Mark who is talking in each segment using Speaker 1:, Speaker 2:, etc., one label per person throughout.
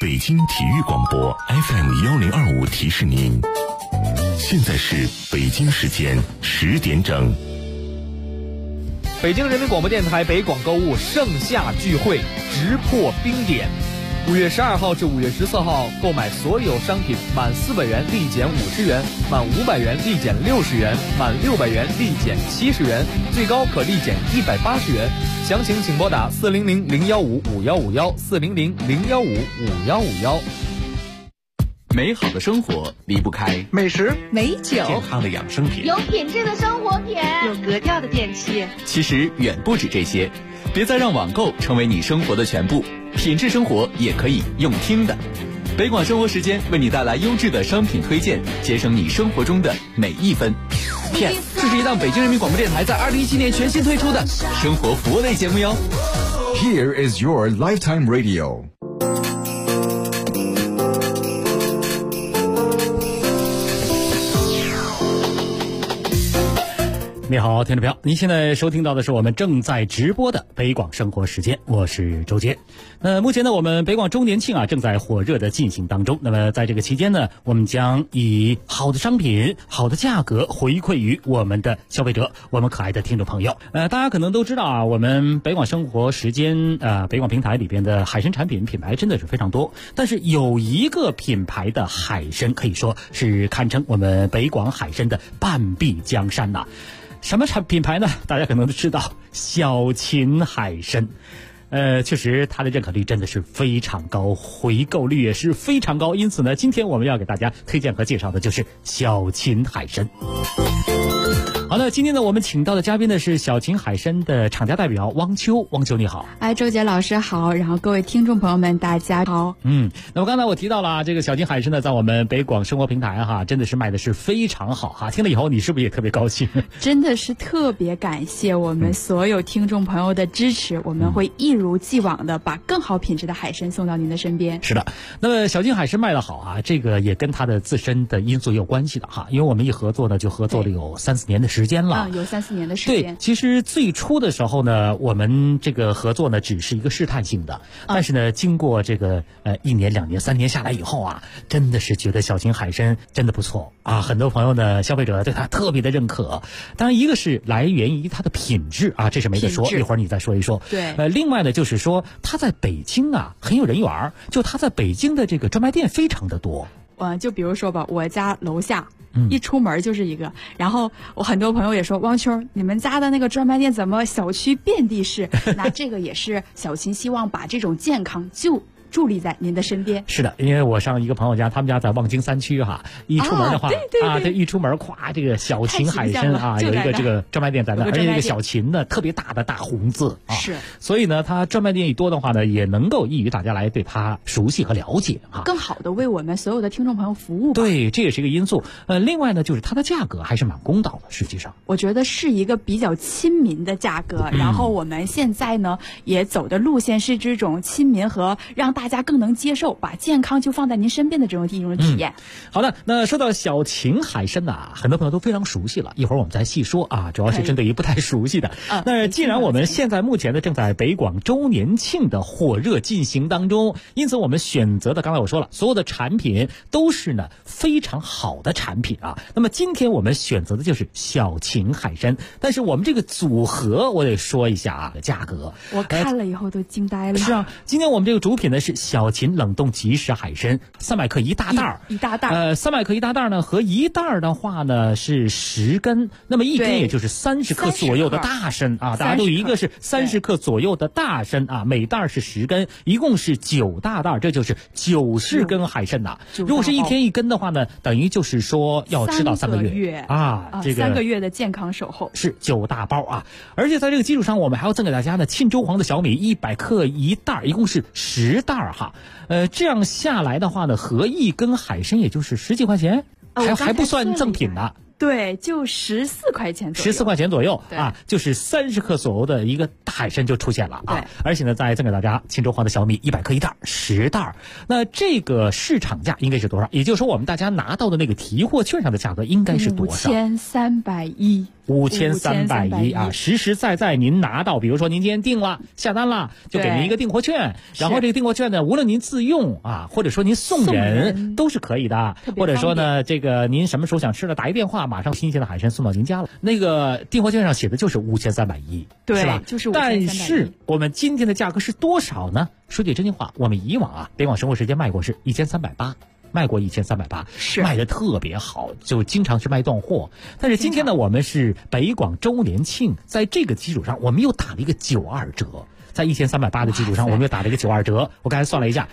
Speaker 1: 北京体育广播 FM1025提示您，现在是北京时间10点整。
Speaker 2: 北京人民广播电台北广购物盛夏聚会直破冰点，5月12号至5月14号，购买所有商品满400元立减50元，满500元立减60元，满600元立减70元，最高可立减180元。详情请拨打400-015-5151，400-015-5151。
Speaker 3: 美好的生活离不开
Speaker 4: 美食、
Speaker 5: 美酒、
Speaker 1: 健康的养生品，
Speaker 6: 有品质的生活品，
Speaker 5: 有格调的电器。
Speaker 3: 其实远不止这些，别再让网购成为你生活的全部，品质生活也可以用听的。北广生活时间为你带来优质的商品推荐，节省你生活中的每一分。P.S. 这是一档北京人民广播电台在2017年全新推出的生活服务类节目哟。
Speaker 7: Here is your lifetime radio。
Speaker 8: 你好，听众朋友，您现在收听到的是我们正在直播的北广生活时间，我是周杰。目前呢，我们北广周年庆正在火热的进行当中。那么在这个期间呢，我们将以好的商品、好的价格回馈于我们的消费者，我们可爱的听众朋友。大家可能都知道我们北广生活时间北广平台里边的海参产品品牌真的是非常多，但是有一个品牌的海参可以说是堪称我们北广海参的半壁江山呐。什么品牌呢？大家可能都知道，小秦海参。确实它的认可率真的是非常高，回购率也是非常高，因此呢，今天我们要给大家推荐和介绍的就是小秦海参。好的，今天呢，我们请到的嘉宾呢是小秦海参的厂家代表汪秋。汪秋你好。
Speaker 5: 周杰老师好，然后各位听众朋友们大家好。
Speaker 8: 那么刚才我提到了这个小秦海参呢，在我们北广生活平台真的是卖的是非常好听了以后你是不是也特别高兴？
Speaker 5: 真的是特别感谢我们所有听众朋友的支持，我们会一如既往的把更好品质的海参送到您的身边。
Speaker 8: 是的，那么小秦海参卖得好这个也跟它的自身的因素有关系的因为我们一合作呢就合作了有3-4年的时间了。
Speaker 5: 有3-4年的时间。
Speaker 8: 对，其实最初的时候呢，我们这个合作呢只是一个试探性的，但是呢，经过这个1年、2年、3年下来以后真的是觉得小秦海参真的不错很多朋友呢，消费者对它特别的认可。当然，一个是来源于它的品质这是没得说，一会儿你再说一说。
Speaker 5: 对，
Speaker 8: 另外呢，就是说它在北京很有人缘，就它在北京的这个专卖店非常的多。
Speaker 5: 就比如说吧，我家楼下一出门就是一个，然后我很多朋友也说，汪秋，你们家的那个专卖店怎么小区遍地是？那这个也是小秦希望把这种健康就伫立在您的身边。
Speaker 8: 是的，因为我上一个朋友家，他们家在望京3区一出门的话
Speaker 5: 对，
Speaker 8: 一出门这个小秦海参有一个这个专卖店在那，而且这个小秦呢特别大的大红字
Speaker 5: 是，
Speaker 8: 所以呢，它专卖店一多的话呢，也能够易于大家来对它熟悉和了解
Speaker 5: 更好的为我们所有的听众朋友服务吧。
Speaker 8: 对，这也是一个因素。另外呢，就是它的价格还是蛮公道的，实际上
Speaker 5: 我觉得是一个比较亲民的价格。然后我们现在呢也走的路线是这种亲民和让大家更能接受，把健康就放在您身边的这种体验。
Speaker 8: 好的，那说到小秦海参很多朋友都非常熟悉了，一会儿我们再细说主要是针对于不太熟悉的。那既然我们现在目前呢正在北广周年庆的火热进行当中，因此我们选择的，刚才我说了，所有的产品都是呢非常好的产品那么今天我们选择的就是小秦海参，但是我们这个组合我得说一下价格，
Speaker 5: 我看了以后都惊呆了。
Speaker 8: 是今天我们这个主品呢是小秦冷冻即食海参，300克一大袋
Speaker 5: 一大袋
Speaker 8: ，300克一大袋呢，和一袋的话呢是10根，那么一根也就是30克左右的大参大家都有一个是30克左右的大参每袋是10根，一共是9大袋，这就是90根海参如果是1天1根的话呢，等于就是说要吃到3个月这个
Speaker 5: 3个月的健康守候，
Speaker 8: 是9大包而且在这个基础上，我们还要赠给大家呢沁州黄的小米100克一袋，一共是10袋这样下来的话呢，合1根海参也就是10几块钱，还不算赠品呢。
Speaker 5: 对，就14块钱左右
Speaker 8: ，14块钱左右就是30克左右的一个大海参就出现了而且呢，再赠给大家沁州黄的小米100克一袋，10袋。那这个市场价应该是多少？也就是说，我们大家拿到的那个提货券上的价格应该是多少？
Speaker 5: 5310。
Speaker 8: 5310啊，实实在在您拿到，比如说您今天订了下单了，就给您一个订货券，然后这个订货券呢，无论您自用啊，或者说您送人都是可以的，或者说呢，这个您什么时候想吃了，打一电话，马上新鲜的海参送到您家了。那个订货券上写的就是5310，
Speaker 5: 对，
Speaker 8: 是吧？
Speaker 5: 就是5310。
Speaker 8: 但是我们今天的价格是多少呢？说句真心话，我们以往啊，北广生活时间卖过是1380。卖过1380，
Speaker 5: 是
Speaker 8: 卖的特别好，就经常是卖断货。但是今天呢，我们是北广周年庆，在这个基础上，我们又打了一个92折，在1380的基础上，我们又打了一个92折。我刚才算了一下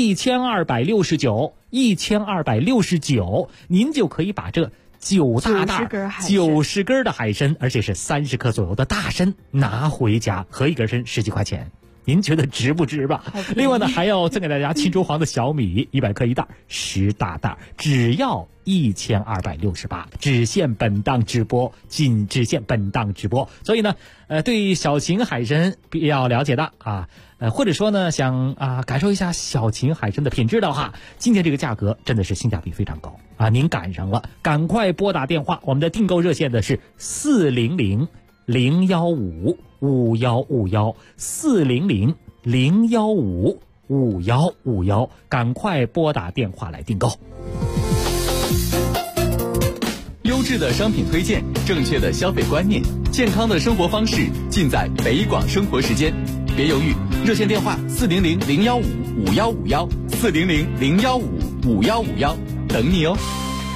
Speaker 8: ，1269，您就可以把这9大袋90根的海参，而且是30克左右的大参拿回家，合一根参10几块钱。您觉得值不值吧？另外呢，还要赠给大家秦州黄的小米100克一袋，10大袋，只要1268，只限本档直播，仅只限本档直播。所以呢，对小秦海参比较了解的啊，或者说呢想感受一下小秦海参的品质的话，今天这个价格真的是性价比非常高啊！您赶上了，赶快拨打电话，我们的订购热线的是400-015-5151，400-015-5151，赶快拨打电话来订购。
Speaker 3: 优质的商品推荐，正确的消费观念，健康的生活方式，尽在北广生活时间。别犹豫，热线电话400-015-5151，400-015-5151，等你哦。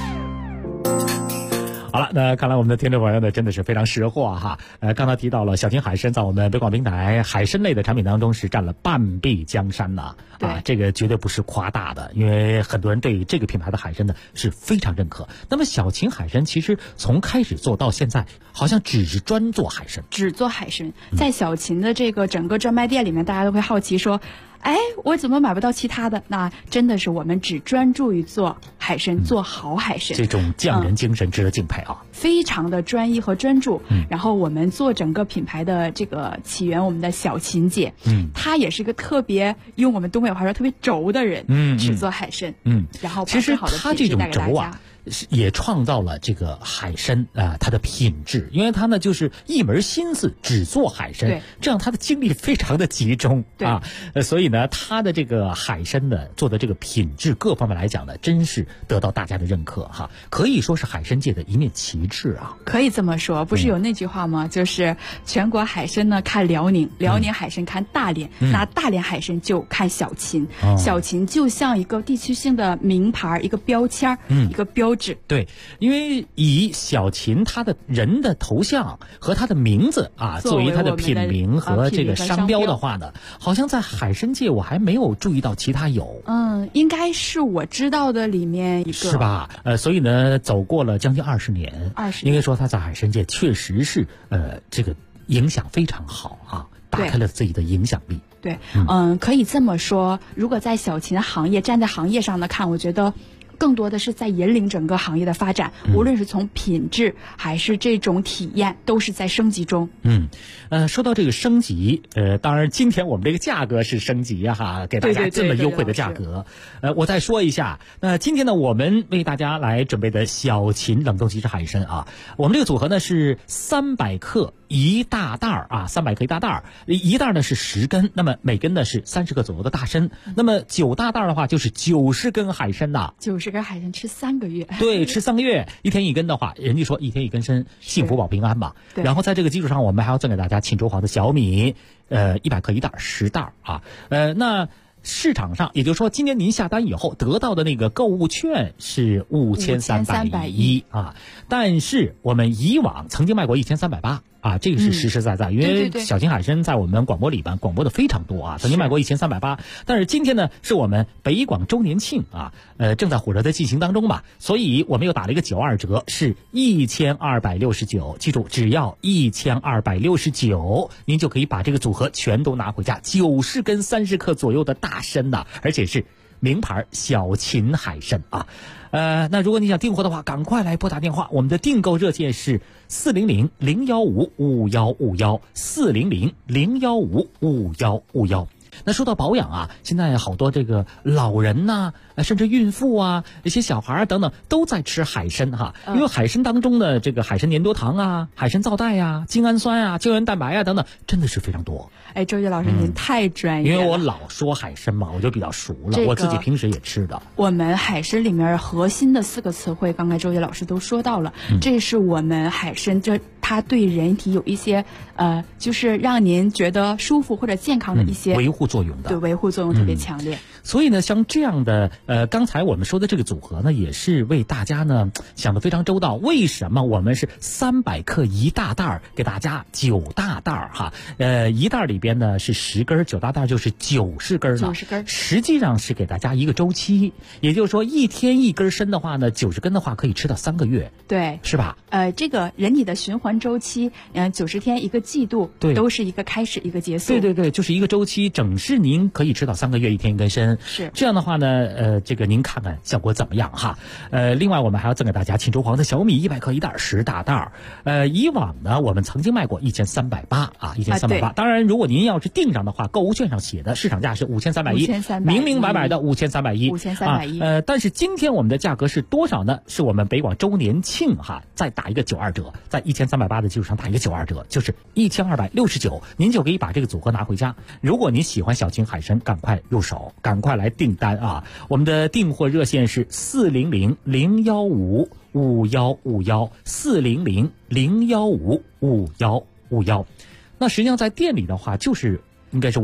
Speaker 8: 好了，那看来我们的听众朋友呢真的是非常识货哈。刚才提到了小秦海参在我们北广平台海参类的产品当中是占了半壁江山呐，这个绝对不是夸大的，因为很多人对这个品牌的海参呢是非常认可。那么小秦海参其实从开始做到现在，好像只是专做海参，
Speaker 5: 在小秦的这个整个专卖店里面，大家都会好奇说，哎，我怎么买不到其他的？那真的是我们只专注于做海参，做好海参，
Speaker 8: 这种匠人精神值得敬佩啊！
Speaker 5: 非常的专一和专注。然后我们做整个品牌的这个起源，我们的小秦姐，她也是一个特别用我们东北话说特别轴的人，只做海参，然后
Speaker 8: 其实她这种轴啊，也创造了这个海参它的品质，因为它呢就是一门心思只做海参，这样它的精力非常的集中啊，所以呢它的这个海参的做的这个品质各方面来讲呢，真是得到大家的认可哈，可以说是海参界的一面旗帜啊。
Speaker 5: 可以这么说，不是有那句话吗？就是全国海参呢看辽宁，辽宁海参看大连，那大连海参就看小秦，小秦就像一个地区性的名牌，一个标签，一个标志。
Speaker 8: 对，因为以小秦他的人的头像和他的名字作为他的品名和这个商标的话呢，好像在海参界我还没有注意到其他有。
Speaker 5: 应该是我知道的里面一个，
Speaker 8: 是吧？所以呢，走过了将近20年，应该说他在海参界确实是这个影响非常好啊，打开了自己的影响力。
Speaker 5: 对，可以这么说，如果在小秦行业站在行业上呢看，我觉得更多的是在引领整个行业的发展，无论是从品质还是这种体验，都是在升级中。
Speaker 8: 说到这个升级，当然今天我们这个价格是升级哈，给大家这么优惠的价格。我再说一下，那今天呢，我们为大家来准备的小秦冷冻即食海参啊，我们这个组合呢是300克一大袋啊，300克一大袋，一袋呢是10根，那么每根呢是30克左右的大参，那么9大袋的话就是90根海参呐
Speaker 5: ，90根海参吃3个月，
Speaker 8: 对，吃3个月，1天1根的话，人家说1天1根参，幸福保平安嘛。然后在这个基础上，我们还要赠给大家秦州黄的小米，100克一袋，10袋啊。那市场上，也就是说，今年您下单以后得到的那个购物券是5310啊，但是我们以往曾经卖过1380啊，这个是实实在在，因为小秦海参在我们广播里边广播的非常多啊，曾经卖过1380，但是今天呢是我们北广周年庆啊，正在火热的进行当中嘛，所以我们又打了一个92折，是1269，记住只要1269，您就可以把这个组合全都拿回家，90根30克左右的大参呐，而且是名牌小秦海参啊。那如果你想订货的话，赶快来拨打电话，我们的订购热线是400-015-5151，400-015-5151。那那说到保养啊，现在好多这个老人呐、甚至孕妇啊，一些小孩等等都在吃海参哈，因为海参当中的这个海参粘多糖啊、海参皂苷啊、精氨酸啊、胶原蛋白啊等等，真的是非常多。
Speaker 5: 哎，周杰老师您太专业了，
Speaker 8: 因为我老说海参嘛，我就比较熟了，我自己平时也吃的。
Speaker 5: 我们海参里面核心的4个词汇，刚才周杰老师都说到了，这是我们海参它对人体有一些就是让您觉得舒服或者健康的一些
Speaker 8: 维护作用的，
Speaker 5: 对，维护作用特别强烈。
Speaker 8: 所以呢，像这样的刚才我们说的这个组合呢，也是为大家呢想得非常周到。为什么我们是300克1大袋给大家9大袋哈？1袋里边呢是10根，9大袋就是90根了。
Speaker 5: 90根，
Speaker 8: 实际上是给大家一个周期，也就是说1天1根参的话呢，90根的话可以吃到3个月，
Speaker 5: 对，
Speaker 8: 是吧？
Speaker 5: 这个人体的循环周期，90天1个季度，
Speaker 8: 对，
Speaker 5: 都是一个开始一个结束。
Speaker 8: 对对对，就是一个周期，整是您可以吃到3个月1天1根参。
Speaker 5: 是
Speaker 8: 这样的话呢，这个您看看效果怎么样哈？另外我们还要赠给大家庆州黄的小米100克1袋10大袋。以往呢我们曾经卖过1380啊，1380。当然，如果您要是订上的话，购物券上写的市场价是5310，明明白白的5310。但是今天我们的价格是多少呢？是我们北广周年庆哈，再打一个92折，在1380的基础上打一个92折，就是1269，您就可以把这个组合拿回家。如果您喜欢小青海参，赶快入手，赶快来订单啊！我们的订货热线是400-015-515，400-015-5151。那实际上在店里的话，就是应该是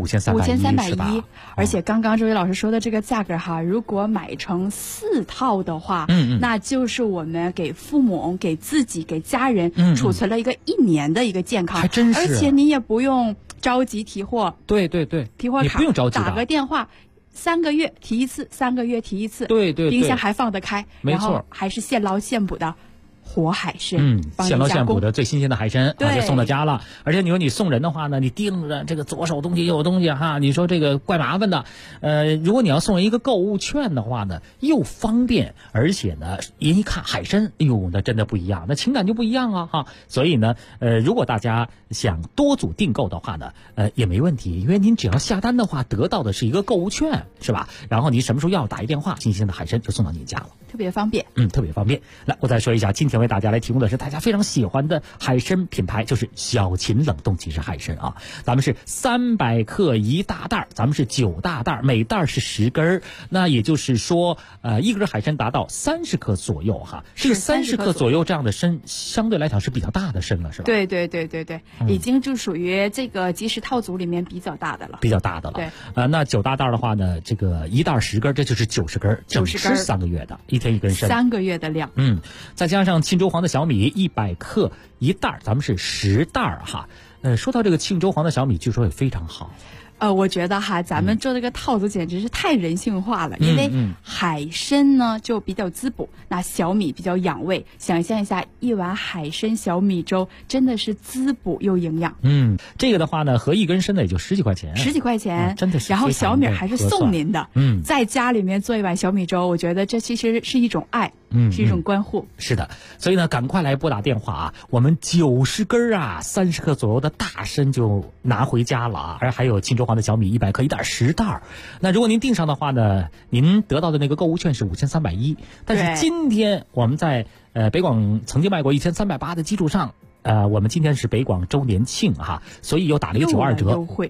Speaker 8: 5310，
Speaker 5: 而且刚刚周一老师说的这个价格哈，如果买成4套的话，那就是我们给父母、给自己、给家人储存了一个1年的一个健康，
Speaker 8: 还真是，
Speaker 5: 而且你也不用着急提货，
Speaker 8: 对对对，
Speaker 5: 提货卡
Speaker 8: 你不用着急的，
Speaker 5: 打个电话。3个月提一次，3个月提一次，
Speaker 8: 对对，
Speaker 5: 冰箱还放得开，
Speaker 8: 没错，
Speaker 5: 然后还是现捞现捕的活海参，
Speaker 8: 现捞现捕的最新鲜的海参，就送到家了。而且你说你送人的话呢，你盯着这个左手东西右手东西哈，你说这个怪麻烦的。如果你要送人一个购物券的话呢，又方便，而且呢，人一看海参，哎呦，那真的不一样，那情感就不一样啊哈。所以呢，如果大家想多组订购的话呢，也没问题，因为您只要下单的话，得到的是一个购物券，是吧？然后你什么时候要打一电话，新鲜的海参就送到你家了，
Speaker 5: 特别方便。
Speaker 8: 特别方便。来，我再说一下，今天为大家来提供的是大家非常喜欢的海参品牌，就是小秦冷冻即食海参啊。咱们是300克1大袋，咱们是9大袋，每袋是10根，那也就是说，一根海参达到30克左右哈。这个30克左右这样的参，相对来讲是比较大的参了，是吧？
Speaker 5: 对对对对对，已经就属于这个即食套组里面比较大的了。
Speaker 8: 比较大的了。
Speaker 5: 对。
Speaker 8: 那9大袋的话呢，这个1袋10根，这就是90根，整吃3个月的，1天1根参，3
Speaker 5: 个月的量。
Speaker 8: 再加上庆州黄的小米100克1袋，咱们是10袋哈。说到这个庆州黄的小米，据说也非常好。
Speaker 5: 我觉得哈，咱们做这个套组简直是太人性化了，因为海参呢就比较滋补，那小米比较养胃。想象一下，一碗海参小米粥真的是滋补又营养。
Speaker 8: 这个的话呢，合1根参的也就10几块钱
Speaker 5: ，10几块钱，
Speaker 8: 真的是。
Speaker 5: 然后小米还是送您的，在家里面做一碗小米粥，我觉得这其实是一种爱。是一种关护。
Speaker 8: 是的，所以呢，赶快来拨打电话啊！我们90根啊，30克左右的大参就拿回家了啊！而还有庆州黄的小米100克1袋10袋。那如果您订上的话呢，您得到的那个购物券是5310。但是今天我们在北广曾经卖过1380的基础上。我们今天是北广周年庆哈，所以又打了一个92折，
Speaker 5: 优惠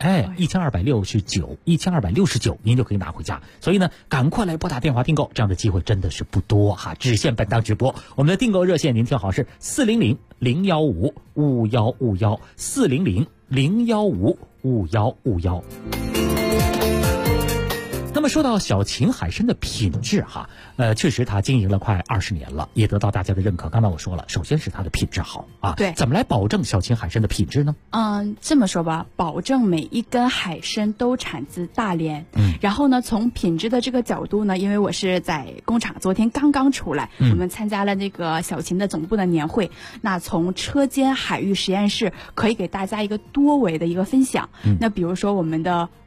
Speaker 8: ，1269，您就可以拿回家。所以呢，赶快来拨打电话订购，这样的机会真的是不多哈，只限本档直播。我们的订购热线您听好是400-015-5151，400-015-5151。那么说到小秦海参的品质哈，确实它经营了快20年了，也得到大家的认可。刚才我说了，首先是它的品质好啊。
Speaker 5: 对，
Speaker 8: 怎么来保证小秦海参的品质呢？
Speaker 5: 这么说吧，保证每一根海参都产自大连。然后呢，从品质的这个角度呢，因为我是在工厂，昨天刚刚出来，我们参加了那个小秦的总部的年会。那从车间海域实验室可以给大家一个多维的一个分享。那比如说我们的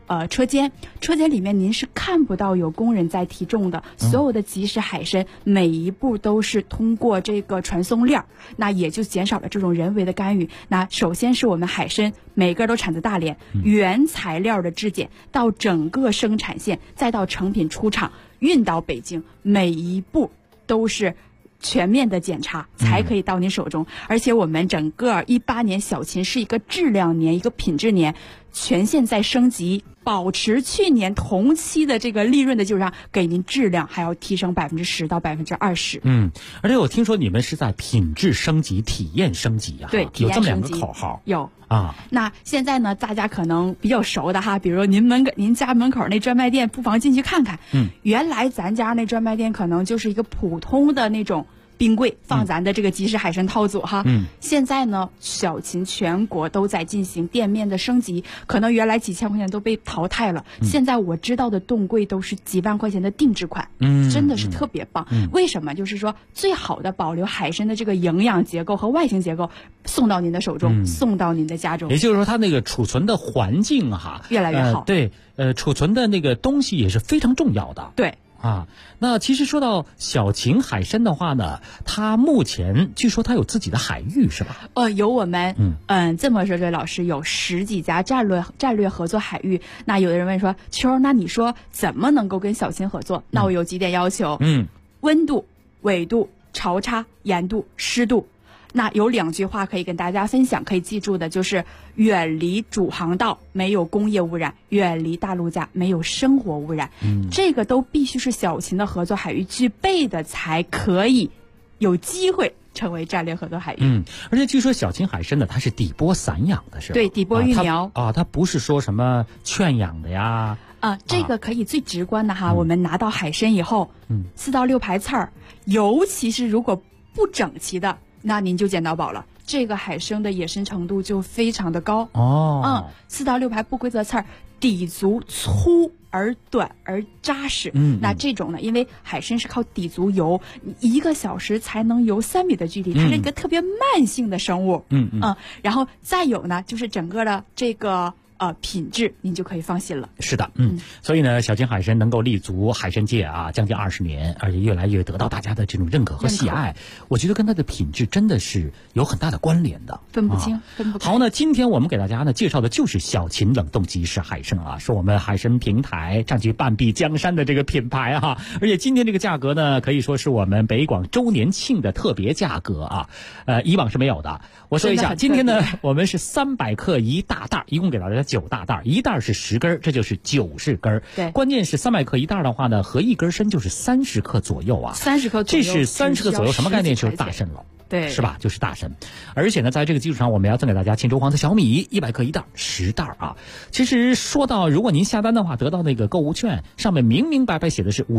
Speaker 5: 车间里面您是看不到有工人在提重的，所有的即食海参每一步都是通过这个传送链，那也就减少了这种人为的干预。那首先是我们海参每个都产自大连，原材料的质检到整个生产线，再到成品出厂运到北京，每一步都是全面的检查才可以到您手中。而且我们整个18年小秦是一个质量年，一个品质年，全线在升级，保持去年同期的这个利润的基础上，给您质量还要提升10%到20%。
Speaker 8: 而且我听说你们是在品质升级、体验升级啊，
Speaker 5: 对，
Speaker 8: 有这么2个口号。
Speaker 5: 有
Speaker 8: 啊，
Speaker 5: 那现在呢，大家可能比较熟的哈，比如您家门口那专卖店，不妨进去看看。原来咱家那专卖店可能就是一个普通的那种冰柜，放咱的这个即食海参套组哈。现在呢，小秦全国都在进行店面的升级，可能原来几千块钱都被淘汰了。现在我知道的冻柜都是几万块钱的定制款，真的是特别棒。为什么？就是说最好的保留海参的这个营养结构和外形结构，送到您的手中，送到您的家中。
Speaker 8: 也就是说，它那个储存的环境哈，
Speaker 5: 越来越好。
Speaker 8: 对，储存的那个东西也是非常重要的。
Speaker 5: 对。
Speaker 8: 那其实说到小秦海参的话呢，它目前据说它有自己的海域是吧？
Speaker 5: 有我们这么说，这位老师有10几家战略合作海域。那有的人问说，秋，那你说怎么能够跟小秦合作？那我有几点要求，温度、纬度、潮差、盐度、湿度。那有2句话可以跟大家分享，可以记住的就是远离主航道，没有工业污染；远离大陆架，没有生活污染。这个都必须是小秦的合作海域具备的，才可以有机会成为战略合作海域。
Speaker 8: 而且据说小秦海参呢，它是底波散养的，是吧？
Speaker 5: 对，底波育苗
Speaker 8: 它不是说什么圈养的呀。
Speaker 5: 这个可以最直观的哈，我们拿到海参以后，4到6排刺儿，尤其是如果不整齐的，那您就捡到宝了。这个海参的野生程度就非常的高。4到6排不规则刺儿，底足粗而短而扎实。那这种呢，因为海参是靠底足游，1个小时才能游3米的距离，它是一个特别慢性的生物。然后再有呢，就是整个的这个品质您就可以放心了。
Speaker 8: 是的，所以呢，小秦海参能够立足海参界啊，将近20年，而且越来越得到大家的这种认可和喜爱。我觉得跟它的品质真的是有很大的关联的，
Speaker 5: 分不清，分不开。
Speaker 8: 好，那今天我们给大家呢介绍的就是小秦冷冻即食海参啊，是我们海参平台占据半壁江山的这个品牌哈。而且今天这个价格呢，可以说是我们北广周年庆的特别价格啊，以往是没有的。我说一下，今天呢，我们是300克1大袋，一共给大家9大袋，一袋是10根，这就是90根。
Speaker 5: 对，
Speaker 8: 关键是300克1袋的话呢，合1根参就是30克左右啊。
Speaker 5: 30克左右，
Speaker 8: 这是30克左右，什么概念？就是大参了。
Speaker 5: 对，
Speaker 8: 是吧？就是大参。而且呢，在这个基础上，我们要赠给大家庆州黄的小米100克1袋，10袋啊。其实说到，如果您下单的话，得到那个购物券，上面明明白白写的是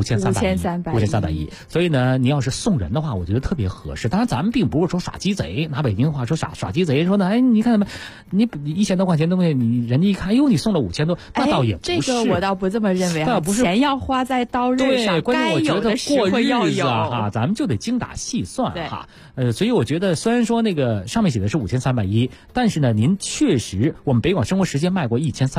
Speaker 8: 5310，所以呢，你要是送人的话，我觉得特别合适。当然，咱们并不是说耍鸡贼，拿北京话说耍鸡贼，说呢，你看你1000多块钱东西，你人家一看，哟，你送了5000多，那倒也不是。
Speaker 5: 这个我倒不这么认为啊，钱要花在刀刃上，该有的实惠要有
Speaker 8: 哈，咱们就得精打细算哈。所以我觉得，虽然说那个上面写的是5310，但是呢，您确实我们北广生活时间卖过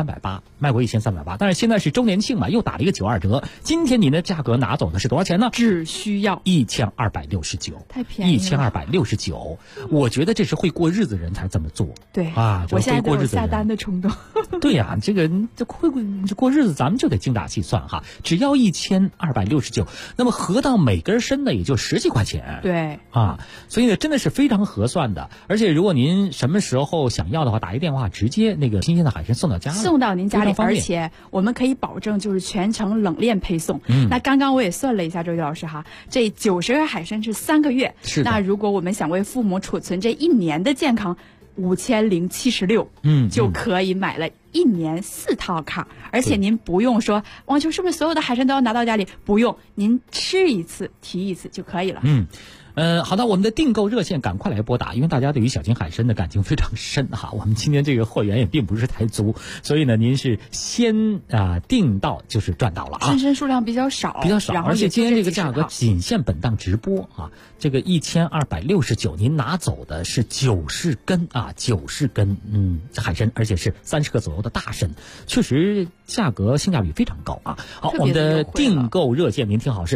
Speaker 8: 1380，但是现在是周年庆嘛，又打了一个92折。今天您的价格拿走的是多少钱呢？
Speaker 5: 只需要
Speaker 8: 1269，
Speaker 5: 太便宜了
Speaker 8: ，1269。我觉得这是会过日子人才这么做。
Speaker 5: 对
Speaker 8: 啊，
Speaker 5: 我现在都有下单的冲动。
Speaker 8: 对呀，这过日子咱们就得精打细算哈。只要1269，那么合到每根参呢也就10几块钱。
Speaker 5: 对
Speaker 8: 啊，所以呢真的是非常合算的。而且如果您什么时候想要的话，打一电话直接那个新鲜的海参送到家，
Speaker 5: 送到您家里，而且我们可以保证就是全程冷链配送。那刚刚我也算了一下，周老师哈，这90根海参是3个月。
Speaker 8: 是的。
Speaker 5: 那如果我们想为父母储存这1年的健康，5076，就可以买了1年4套卡，而且您不用说王秋是不是所有的海参都要拿到家里，不用，您吃一次提一次就可以了。
Speaker 8: 好的，我们的订购热线赶快来拨打，因为大家对于小金海参的感情非常深哈。我们今天这个货源也并不是太足，所以呢，您是先订到就是赚到了啊。
Speaker 5: 参参数量比较少，
Speaker 8: 而且今天这个价格仅限本档直播啊。这个1269，您拿走的是90根啊，90根海参，而且是30克左右的大参，确实价格性价比非常高啊。好，我们的订购热线您听好是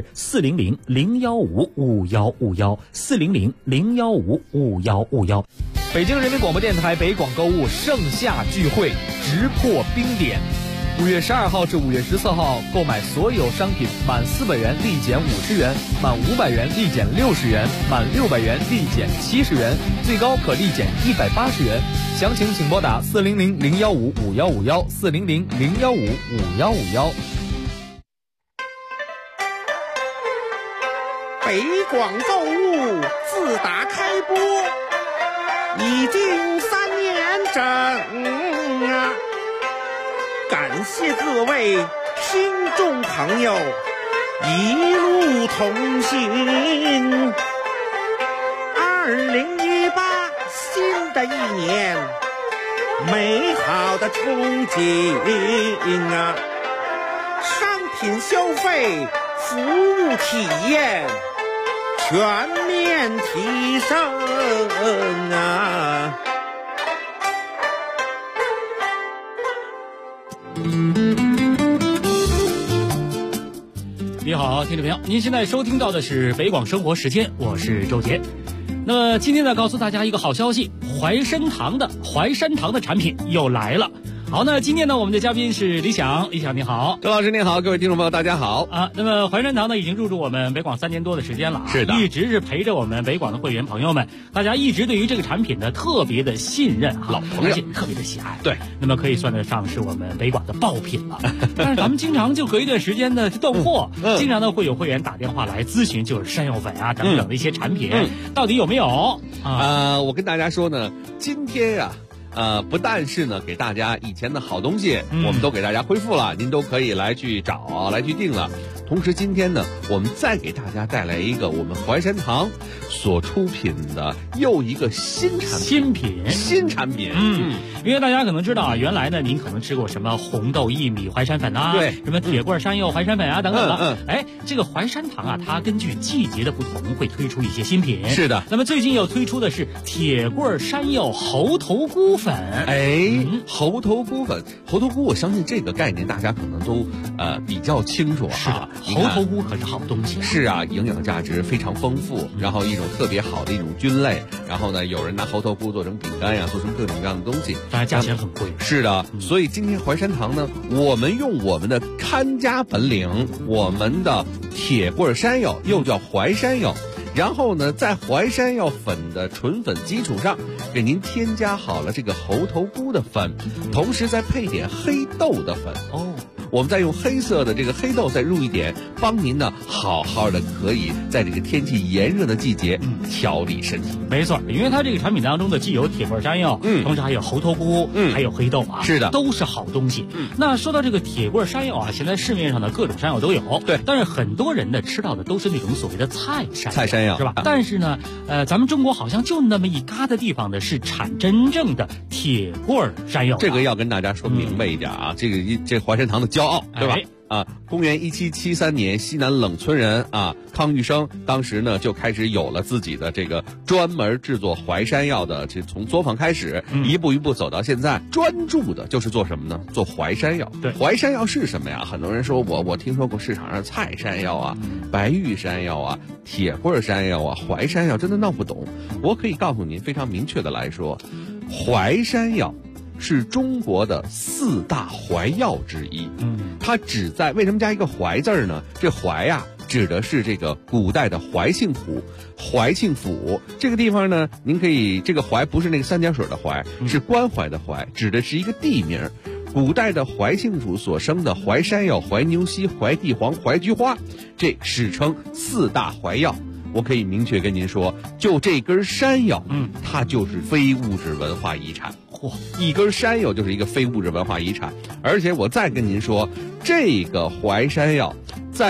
Speaker 8: 400-015-5151，400-015-5151。
Speaker 2: 北京人民广播电台北广购物盛夏聚会直破冰点。5月12号至5月14号，购买所有商品满400元立减50元，满500元立减60元，满600元立减70元，最高可立减180元。详情请拨打400-015-5151，400-015-5151。
Speaker 4: 北广购物自打开播已经3年整啊！感谢各位听众朋友一路同行。2018新的一年，美好的憧憬啊！商品消费、服务体验全面提升啊！
Speaker 8: 你好，听众朋友，您现在收听到的是北广生活时间，我是周杰。那么今天呢，告诉大家一个好消息，淮山堂的产品又来了。好，那今天呢，我们的嘉宾是李想，李想你好。
Speaker 6: 周老师你好，各位听众朋友大家好
Speaker 8: 啊。那么淮山堂呢，已经入驻我们北广3年多的时间了，
Speaker 6: 是的，
Speaker 8: 一直是陪着我们北广的会员朋友们，大家一直对于这个产品呢特别的信任哈，
Speaker 6: 老朋友
Speaker 8: 特别的喜爱。
Speaker 6: 对，
Speaker 8: 那么可以算得上是我们北广的爆品了。但是咱们经常就隔一段时间呢就断货，经常呢会有会员打电话来咨询，就是山药粉啊等等的一些产品，到底有没有
Speaker 6: 我跟大家说呢，今天呀。不但是呢，给大家以前的好东西，我们都给大家恢复了，您都可以来去找，来去订了。同时今天呢，我们再给大家带来一个我们淮山堂所出品的又一个新产品。
Speaker 8: 因为大家可能知道啊，原来呢，您可能吃过什么红豆薏米淮山粉啊，
Speaker 6: 对，
Speaker 8: 什么铁棍山药淮山粉啊等等的。这个淮山堂啊，它根据季节的不同会推出一些新品。
Speaker 6: 是的，
Speaker 8: 那么最近又推出的是铁棍山药猴头菇粉。
Speaker 6: 猴头菇粉，猴头菇，我相信这个概念大家可能都比较清楚啊。
Speaker 8: 猴头菇可是好东西。
Speaker 6: 是啊，营养价值非常丰富，然后一种特别好的一种菌类。然后呢，有人拿猴头菇做成饼干呀，做成各种各样的东西，
Speaker 8: 当然价钱很贵。
Speaker 6: 是的，所以今天淮山堂呢，我们用我们的看家本领，我们的铁棍山药又叫淮山药。然后呢，在淮山药粉的纯粉基础上，给您添加好了这个猴头菇的粉，同时再配点黑豆的粉。我们再用黑色的这个黑豆再入一点，帮您呢好好的可以在这个天气炎热的季节调理身体。
Speaker 8: 没错，因为它这个产品当中的既有铁棍山药，同时还有猴头菇，还有黑豆啊，
Speaker 6: 是的，
Speaker 8: 都是好东西。那说到这个铁棍山药啊，现在市面上的各种山药都有，
Speaker 6: 对，
Speaker 8: 但是很多人呢吃到的都是那种所谓的菜山药，是吧？但是呢，咱们中国好像就那么一嘎的地方呢是产真正的铁棍山药。
Speaker 6: 这个要跟大家说明白一点啊，这淮山堂的骄傲，对吧？公元1773年，西南冷村人康玉生当时呢就开始有了自己的这个专门制作淮山药的，从作坊开始，一步一步走到现在，专注的就是做什么呢？做淮山药。
Speaker 8: 对，
Speaker 6: 淮山药是什么呀？很多人说我听说过市场上菜山药啊、白玉山药啊、铁棍山药啊、淮山药，真的闹不懂。我可以告诉您，非常明确的来说，淮山药是中国的4大淮药之一。它只在，为什么加一个淮字呢？这淮呀，指的是这个古代的淮庆府。淮庆府这个地方呢，您可以，这个淮不是那个三点水的淮，是关淮的淮，指的是一个地名。古代的淮庆府所生的淮山药、淮牛膝、淮地黄、淮菊花，这史称4大淮药。我可以明确跟您说，就这根山药，它就是非物质文化遗产。一根山药就是一个非物质文化遗产。而且我再跟您说，这个淮山药在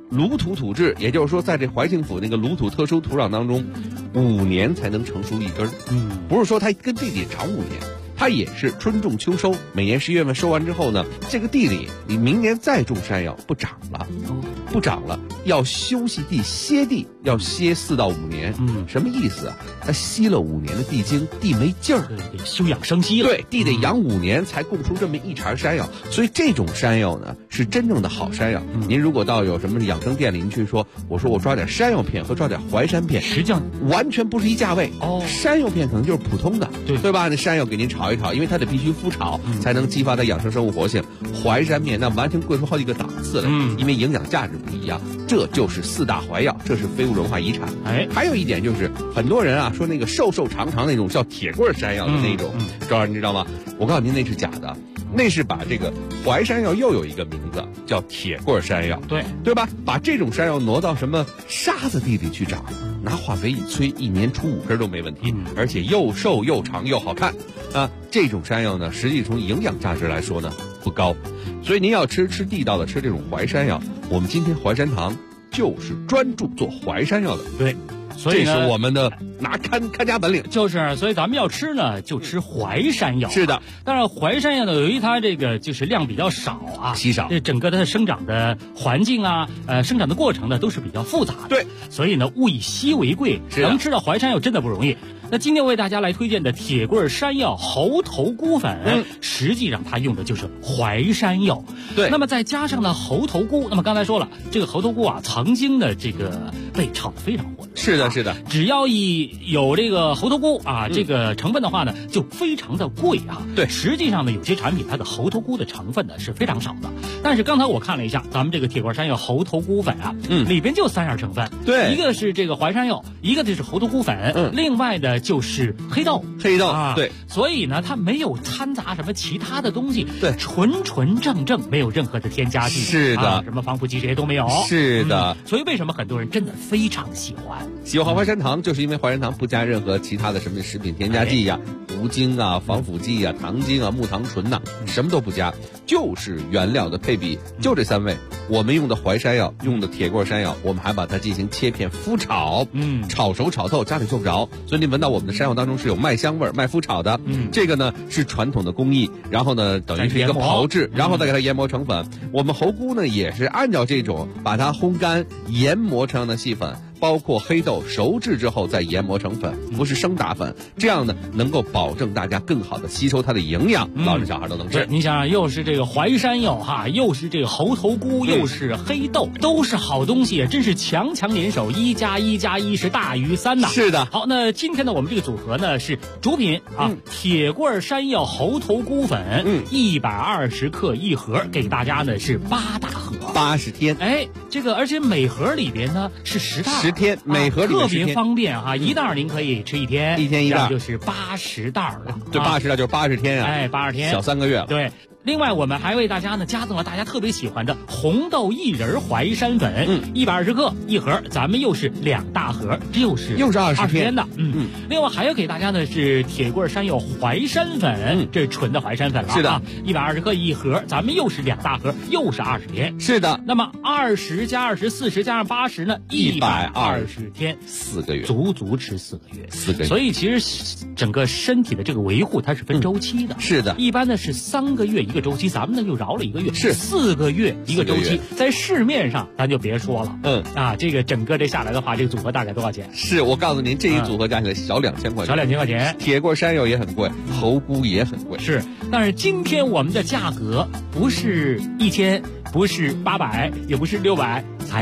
Speaker 6: 鲁土土质，也就是说，在这怀庆府那个鲁土特殊土壤当中，5年才能成熟一根。不是说它跟地里长5年，它也是春种秋收，每年11月份收完之后呢，这个地里你明年再种山药不长了，要休息地歇地，要歇4到5年。什么意思啊？它吸了5年的地精，地没劲儿，
Speaker 8: 得休养生息了。
Speaker 6: 对，地得养5年才供出这么一茬山药，所以这种山药呢是真正的好山药。您如果到有什么养生店里，您去说，我说我抓点山药片和抓点淮山片，
Speaker 8: 实际上
Speaker 6: 完全不是一价位。山药片可能就是普通的，对吧？那山药给您炒一炒，因为它得必须麸炒，才能激发它养生生物活性。淮山片那完全贵出好几个档次来，因为营养价值不一样。这就是4大淮药，这是非物质文化遗产。还有一点就是很多人啊说那个瘦瘦长长那种叫铁棍山药的那种，赵老师你知道吗？我告诉您那是假的，那是把这个淮山药又有一个名字叫铁棍山药，对吧？把这种山药挪到什么沙子地里去长，拿化肥一催，1年出5根都没问题，而且又瘦又长又好看啊！这种山药呢，实际从营养价值来说呢不高，所以您要吃地道的，吃这种淮山药。我们今天淮山堂就是专注做淮山药的，
Speaker 8: 对。所以
Speaker 6: 这是我们的看家本领，
Speaker 8: 所以咱们要吃呢，就吃淮山药。
Speaker 6: 是的，
Speaker 8: 当然淮山药呢，由于它这个就是量比较少啊，
Speaker 6: 稀少，
Speaker 8: 这整个它的生长的环境啊，生长的过程呢，都是比较复杂的。
Speaker 6: 对，
Speaker 8: 所以呢，物以稀为贵，能吃到淮山药真的不容易。那今天为大家来推荐的铁棍山药猴头菇粉，实际上它用的就是淮山药。
Speaker 6: 对，
Speaker 8: 那么再加上呢猴头菇，那么刚才说了，这个猴头菇啊，曾经的这个被炒得非常火热。
Speaker 6: 是的，
Speaker 8: 只要有这个猴头菇啊，这个成分的话呢，就非常的贵啊。
Speaker 6: 对，
Speaker 8: 实际上呢，有些产品它的猴头菇的成分呢是非常少的。但是刚才我看了一下，咱们这个铁棍山药猴头菇粉啊，里边就3样成分。
Speaker 6: 对，
Speaker 8: 一个是这个淮山药，一个就是猴头菇粉，另外的就是黑豆啊。
Speaker 6: 对，
Speaker 8: 所以呢，它没有掺杂什么其他的东西，
Speaker 6: 对，
Speaker 8: 纯正，没有任何的添加剂。
Speaker 6: 是的，
Speaker 8: 什么防腐剂这些都没有。
Speaker 6: 是的，
Speaker 8: 所以为什么很多人真的非常喜欢
Speaker 6: 淮山堂，就是因为淮山堂不加任何其他的什么食品添加剂呀、无精啊、防腐剂啊、糖精啊、木糖醇呐，什么都不加，就是原料的配比，就这3味。我们用的淮山药，用的铁棍山药，我们还把它进行切片麸炒，炒熟炒透，家里做不着，所以您闻到我们的山药当中是有麦香味、麦麸炒的。这个呢是传统的工艺，然后呢等于是一个炮制，然后再给它研磨成粉。我们猴菇呢也是按照这种把它烘干、研磨成的细粉。包括黑豆熟制之后再研磨成粉，不是生打粉，这样呢能够保证大家更好的吸收它的营养，老人小孩都能吃。
Speaker 8: 你想想，又是这个淮山药哈，又是这个猴头菇，又是黑豆，都是好东西，真是强联手，1+1+1是大于3呐。
Speaker 6: 是的。好，
Speaker 8: 那今天呢，我们这个组合呢是主品啊，铁棍山药猴头菇粉，120克一盒，给大家呢是8大盒
Speaker 6: ，80天。
Speaker 8: 这个而且每盒里边呢是10袋。
Speaker 6: 10天，每盒里面10天，
Speaker 8: 特别方便哈，一袋您可以吃1天
Speaker 6: ，1天1袋，
Speaker 8: 就是80袋了。
Speaker 6: 对，80袋就是80天啊
Speaker 8: ，80天，
Speaker 6: 小3个月了。
Speaker 8: 对。另外，我们还为大家呢加赠了大家特别喜欢的红豆薏仁淮山粉，120克一盒，咱们又是2大盒，这又是20天的。另外还有给大家呢是铁棍山药淮山粉，这是纯的淮山粉了。
Speaker 6: 是的
Speaker 8: ，120克一盒，咱们又是2大盒，又是20天。
Speaker 6: 是的。
Speaker 8: 那么20加20 40加上80呢，120天
Speaker 6: ，4个月，
Speaker 8: 足吃4个月
Speaker 6: ，4个月。
Speaker 8: 所以其实整个身体的这个维护它是分周期的。
Speaker 6: 是的，
Speaker 8: 一般呢是3个月一个周期，咱们呢又饶了1个月，
Speaker 6: 是
Speaker 8: 4个月一个周期。在市面上咱就别说了，这个整个这下来的话，这个组合大概多少钱？
Speaker 6: 是我告诉您，这一组合加起来小2000块钱，
Speaker 8: 小2000块钱。
Speaker 6: 铁棍山药也很贵，猴菇也很贵，
Speaker 8: 是。但是今天我们的价格不是1000，不是800，也不是600，才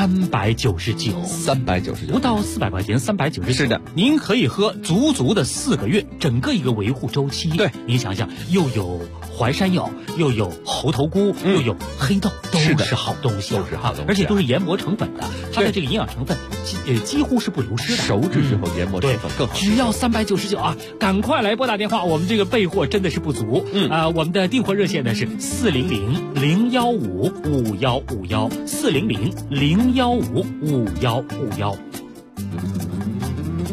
Speaker 8: 399，不到400块钱，399。
Speaker 6: 是的，
Speaker 8: 您可以喝足的4个月，整个一个维护周期。
Speaker 6: 对，
Speaker 8: 您想想，又有淮山药，又有猴头菇，又有黑豆，都是好东西，
Speaker 6: 都是好东西，
Speaker 8: 而且都是研磨成粉的，它的这个营养成分几乎是不流失的。
Speaker 6: 熟制之后研磨成粉更好，
Speaker 8: 只要399啊！赶快来拨打电话，我们这个备货真的是不足。我们的订货热线呢是400-015-5151，400-015-5151。那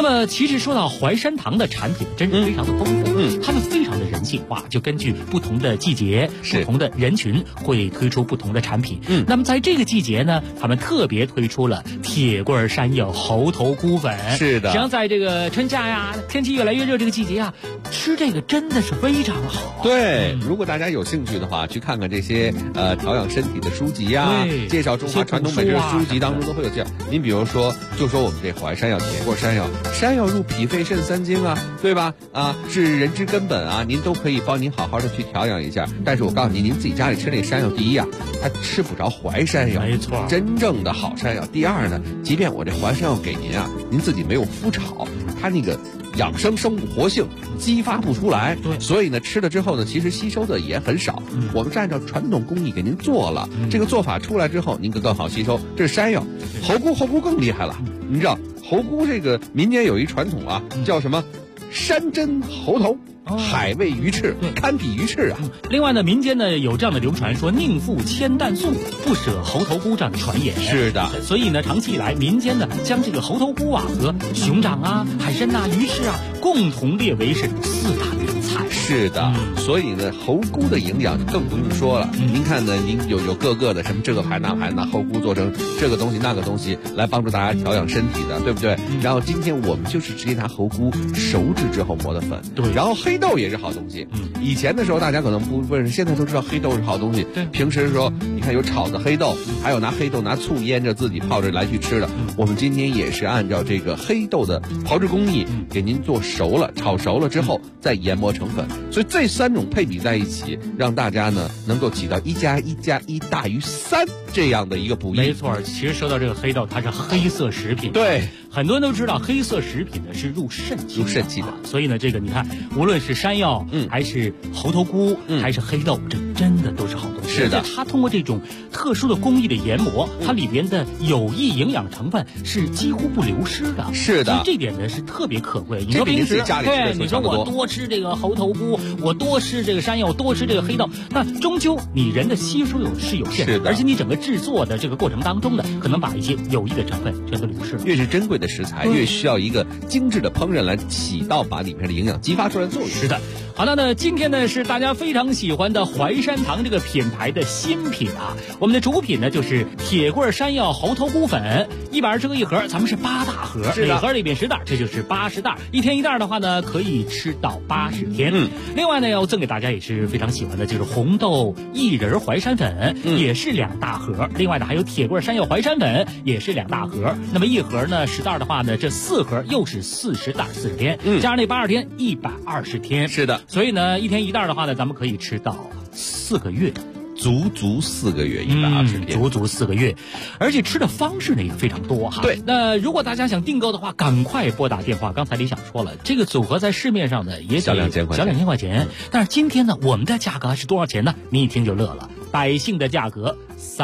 Speaker 8: 那么其实说到淮山堂的产品，真是非常的丰富，他们非常的人性化，就根据不同的季节、不同的人群，会推出不同的产品。那么在这个季节呢，他们特别推出了铁棍山药猴头菇粉。
Speaker 6: 是的，
Speaker 8: 实际上在这个春夏呀，天气越来越热这个季节啊，吃这个真的是非常的好。
Speaker 6: 对，如果大家有兴趣的话，去看看这些调养身体的书籍呀，介绍中华传统美食的书籍当中都会有这样。您比如说，就说我们这淮山药、铁棍山药，山药入脾肺肾三经啊，对吧？啊，是人之根本啊，您都可以帮您好好的去调养一下。但是我告诉您，您自己家里吃那山药，第一啊，它吃不着淮山药，
Speaker 8: 没错，
Speaker 6: 真正的好山药。第二呢，即便我这淮山药给您啊，您自己没有麸炒，它那个养生生物活性激发不出来，
Speaker 8: 对，
Speaker 6: 所以呢，吃了之后呢，其实吸收的也很少。我们是按照传统工艺给您做了，这个做法出来之后，您更好吸收。这是山药，猴菇更厉害了。你知道猴菇这个民间有一传统啊，叫什么？山珍猴头。海味鱼翅，堪比鱼翅啊！
Speaker 8: 另外呢，民间呢有这样的流传说，宁负千担粟，不舍猴头菇这样的传言。
Speaker 6: 是的，
Speaker 8: 所以呢，长期以来，民间呢将这个猴头菇啊和熊掌啊、海参呐、鱼翅啊共同列为是4大名菜。
Speaker 6: 是的，所以呢，猴菇的营养更不用说了。您看呢，您有各个的什么这个牌那牌，拿猴菇做成这个东西那个东西来帮助大家调养身体的，对不对？然后今天我们就是直接拿猴菇熟制之后磨的粉，
Speaker 8: 对，
Speaker 6: 然后黑豆也是好东西。以前的时候大家可能不认识，现在都知道黑豆是好东西。
Speaker 8: 对，
Speaker 6: 平时的时候你看有炒的黑豆，还有拿黑豆拿醋腌着自己泡着来去吃的。我们今天也是按照这个黑豆的炮制工艺给您做熟了，炒熟了之后再研磨成粉。所以这3种配比在一起，让大家呢能够起到1+1+1大于3这样的一个补益。
Speaker 8: 没错，其实说到这个黑豆，它是黑色食品。
Speaker 6: 对，
Speaker 8: 很多人都知道黑色食品呢是入肾气的，所以呢，这个你看，无论是山药，还是猴头菇，还是黑豆，这真的都是好东西。
Speaker 6: 是的，
Speaker 8: 它通过这种特殊的工艺的研磨，它里边的有益营养成分是几乎不流失的。
Speaker 6: 是的，
Speaker 8: 所以这点呢是特别可贵。你
Speaker 6: 说
Speaker 8: 平时
Speaker 6: 家里
Speaker 8: 对，你说我多吃这个猴头菇，我多吃这个山药，我多吃这个黑豆，那终究你人的吸收是有限的，而且你整个制作的这个过程当中呢，可能把一些有益的成分全都流失了。
Speaker 6: 越是珍贵的食材，越需要一个精致的烹饪来起到把里面的营养激发出来的作用。
Speaker 8: 是的。好的呢，今天呢是大家非常喜欢的淮山堂这个品牌的新品啊。我们的主品呢就是铁棍山药猴头菇粉，120个一盒，咱们是8大盒，每盒里边10袋，这就是80袋，一天1袋的话呢，可以吃到80天。另外呢，要赠给大家也是非常喜欢的，就是红豆薏仁淮山粉，也是2大盒。另外呢，还有铁棍山药淮山粉，也是2大盒。那么一盒呢10袋的话呢，这4盒又是40袋40天，加上那80天120天。
Speaker 6: 是的。
Speaker 8: 所以呢，一天1袋的话呢，咱们可以吃到4个月，
Speaker 6: 足4个月120天，
Speaker 8: 足4个月，而且吃的方式呢也非常多哈。
Speaker 6: 对，
Speaker 8: 那如果大家想订购的话，赶快拨打电话。刚才李想说了，这个组合在市面上呢也
Speaker 6: 小2000块钱，
Speaker 8: 但是今天呢，我们的价格是多少钱呢？你一听就乐了，百姓的价格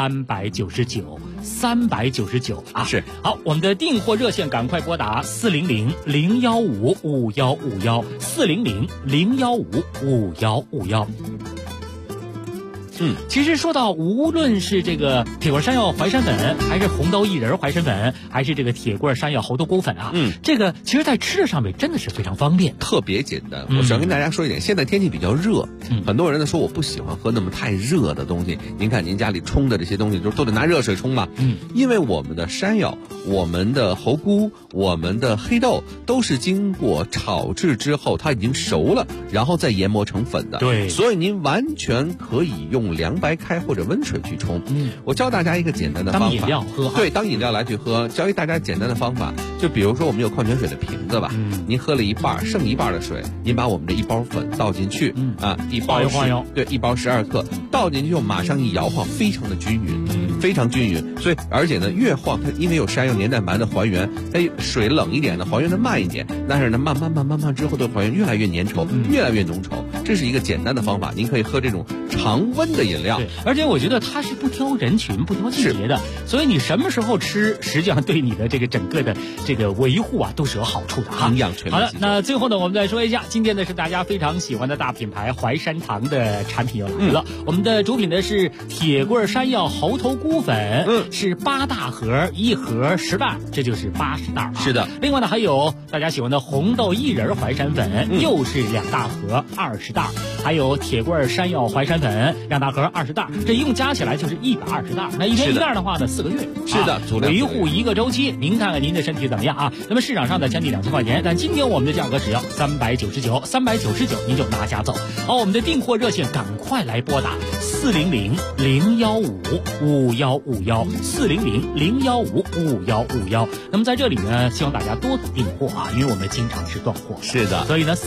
Speaker 8: 399啊！
Speaker 6: 是。
Speaker 8: 好，我们的订货热线赶快拨打400-015-5151，400-015-5151。其实说到无论是这个铁棍山药淮山粉，还是红豆薏仁淮山粉，还是这个铁棍山药猴头菇粉啊，这个其实在吃的上面真的是非常方便，
Speaker 6: 特别简单。我想跟大家说一点，现在天气比较热，很多人呢说我不喜欢喝那么太热的东西。您看您家里冲的这些东西都得拿热水冲嘛，因为我们的山药、我们的猴菇、我们的黑豆都是经过炒制之后，它已经熟了，然后再研磨成粉的。
Speaker 8: 对，
Speaker 6: 所以您完全可以用凉白开或者温水去冲。我教大家一个简单的方法，
Speaker 8: 当饮料喝。
Speaker 6: 对，当饮料来去喝。教给大家简单的方法，就比如说我们有矿泉水的瓶子吧，您喝了一半，剩一半的水，您把我们这1包粉倒进去，一包对，1包12克，倒进去后马上一摇晃，非常的均匀，非常均匀。所以而且呢，越晃它因为有山药黏蛋白的还原，它水冷一点的还原的慢一点，但是呢慢慢之后的还原越来越粘稠，越来越浓稠。 这是一个简单的方法，您可以喝这种常温的饮料。
Speaker 8: 对，而且我觉得它是不挑人群、不挑季节的，所以你什么时候吃，实际上对你的这个整个的这个维护啊，都是有好处的哈。
Speaker 6: 营养全面。
Speaker 8: 好了，那最后呢，我们再说一下，今天呢是大家非常喜欢的大品牌淮山堂的产品又来了。我们的主品呢是铁棍山药猴头菇粉，是8大盒，1盒10袋，这就是80袋。
Speaker 6: 是的。
Speaker 8: 另外呢，还有大家喜欢的红豆薏仁淮山粉，又是2大盒20袋，还有铁棍山药淮山粉2大盒20袋，这一共加起来就是120袋。那一天一袋的话呢，4个月。
Speaker 6: 是的，
Speaker 8: 维护1个周期，您看看您的身体怎么样啊？那么市场上的将近2000块钱，但今天我们的价格只要399，399您就拿家走。好，我们的订货热线赶快来拨打400-015-5151，400-015-5151。那么在这里呢，希望大家多多订货啊，因为我们经常是断货。
Speaker 6: 是的，
Speaker 8: 所以呢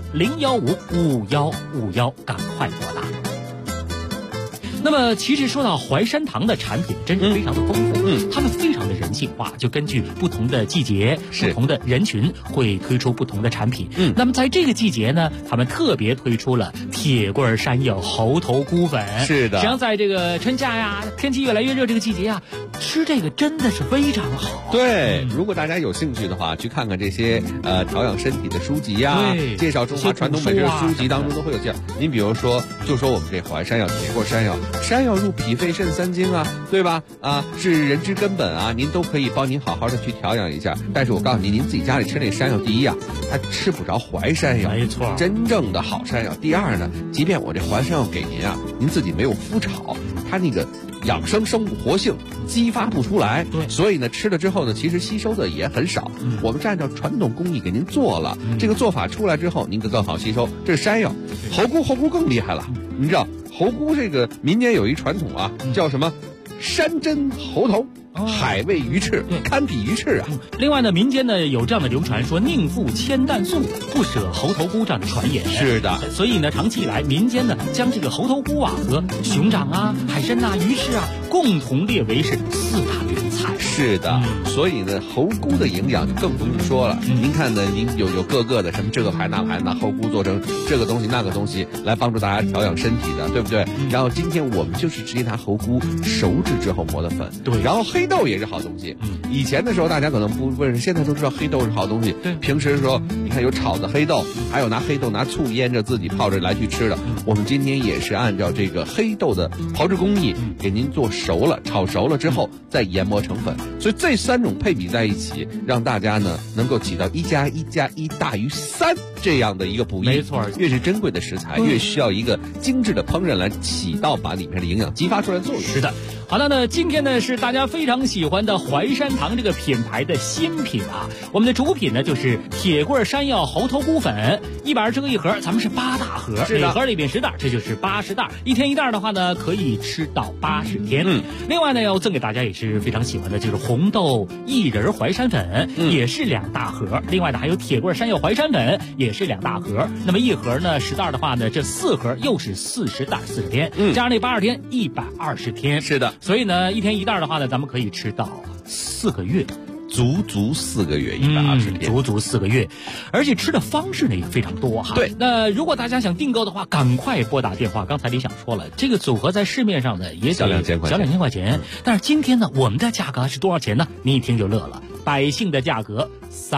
Speaker 8: ，400-015-5151，赶快拨打。那么其实说到淮山堂的产品真是非常的丰富，他们非常的人性化，就根据不同的季节、不同的人群会推出不同的产品。那么在这个季节呢，他们特别推出了铁棍山药猴头菇粉。
Speaker 6: 是的，
Speaker 8: 实际上在这个春夏呀，天气越来越热这个季节呀，吃这个真的是非常好。
Speaker 6: 对，如果大家有兴趣的话，去看看这些调养身体的书籍呀，介绍中华传统美食的书籍当中都会有介绍。您比如说，就说我们这淮山药、铁棍山药。山药入脾肺肾三经啊，对吧？是人之根本啊，您都可以帮您好好的去调养一下。但是我告诉您，您自己家里吃那山药，第一啊，它吃不着淮山药，
Speaker 8: 没错，
Speaker 6: 真正的好山药。第二呢，即便我这淮山药给您啊，您自己没有麸炒，它那个养生生物活性激发不出来，
Speaker 8: 对，
Speaker 6: 所以呢，吃了之后呢，其实吸收的也很少。我们是按照传统工艺给您做了，这个做法出来之后，您可更好吸收。这是山药，猴菇更厉害了，你知道。猴菇这个民间有一传统啊，叫什么山珍猴头。海味鱼翅，堪比鱼翅啊！
Speaker 8: 另外呢，民间呢有这样的流传说宁负千担粟，不舍猴头菇这样的传言。
Speaker 6: 是的，
Speaker 8: 所以呢，长期以来民间呢将这个猴头菇啊和熊掌啊、海参啊、鱼翅啊共同列为是4大原菜。
Speaker 6: 是的，所以呢，猴菇的营养就更不用说了。您看呢，您有各个的什么这个牌那牌，拿猴菇做成这个东西那个东西来帮助大家调养身体的，对不对？然后今天我们就是直接拿猴菇熟制之后磨的粉，
Speaker 8: 对，
Speaker 6: 然后黑豆也是好东西。以前的时候大家可能不认识，现在都知道黑豆是好东西。
Speaker 8: 对，
Speaker 6: 平时的时候你看有炒的黑豆，还有拿黑豆拿醋腌着自己泡着来去吃的。我们今天也是按照这个黑豆的炮制工艺给您做熟了，炒熟了之后再研磨成粉。所以这3种配比在一起，让大家呢能够起到1+1+1大于3这样的一个补益。
Speaker 8: 没错，
Speaker 6: 越是珍贵的食材，越需要一个精致的烹饪来起到把里面的营养激发出来的作用。
Speaker 8: 是的。好的呢，今天呢是大家非常喜欢的淮山堂这个品牌的新品啊。我们的主品呢就是铁棍山药猴头菇粉，120个一盒，咱们是8大盒，每盒里边10袋，这就是80袋，一天一袋的话呢可以吃到80天。另外呢要赠给大家也是非常喜欢的，就是红豆薏仁淮山粉，也是2大盒。另外呢还有铁棍山药淮山粉，也是2大盒。那么一盒呢10袋的话呢，这4盒又是40袋40天，加上那80天120天。
Speaker 6: 是的。
Speaker 8: 所以呢，一天一袋的话呢，咱们可以吃到4个月，
Speaker 6: 足4个月120天，
Speaker 8: 足4个月，而且吃的方式呢也非常多哈。
Speaker 6: 对，
Speaker 8: 那如果大家想订购的话，赶快拨打电话。刚才李想说了，这个组合在市面上呢也
Speaker 6: 小2000
Speaker 8: 块钱，但是今天呢，我们的价格是多少钱呢？你一听就乐了，百姓的价格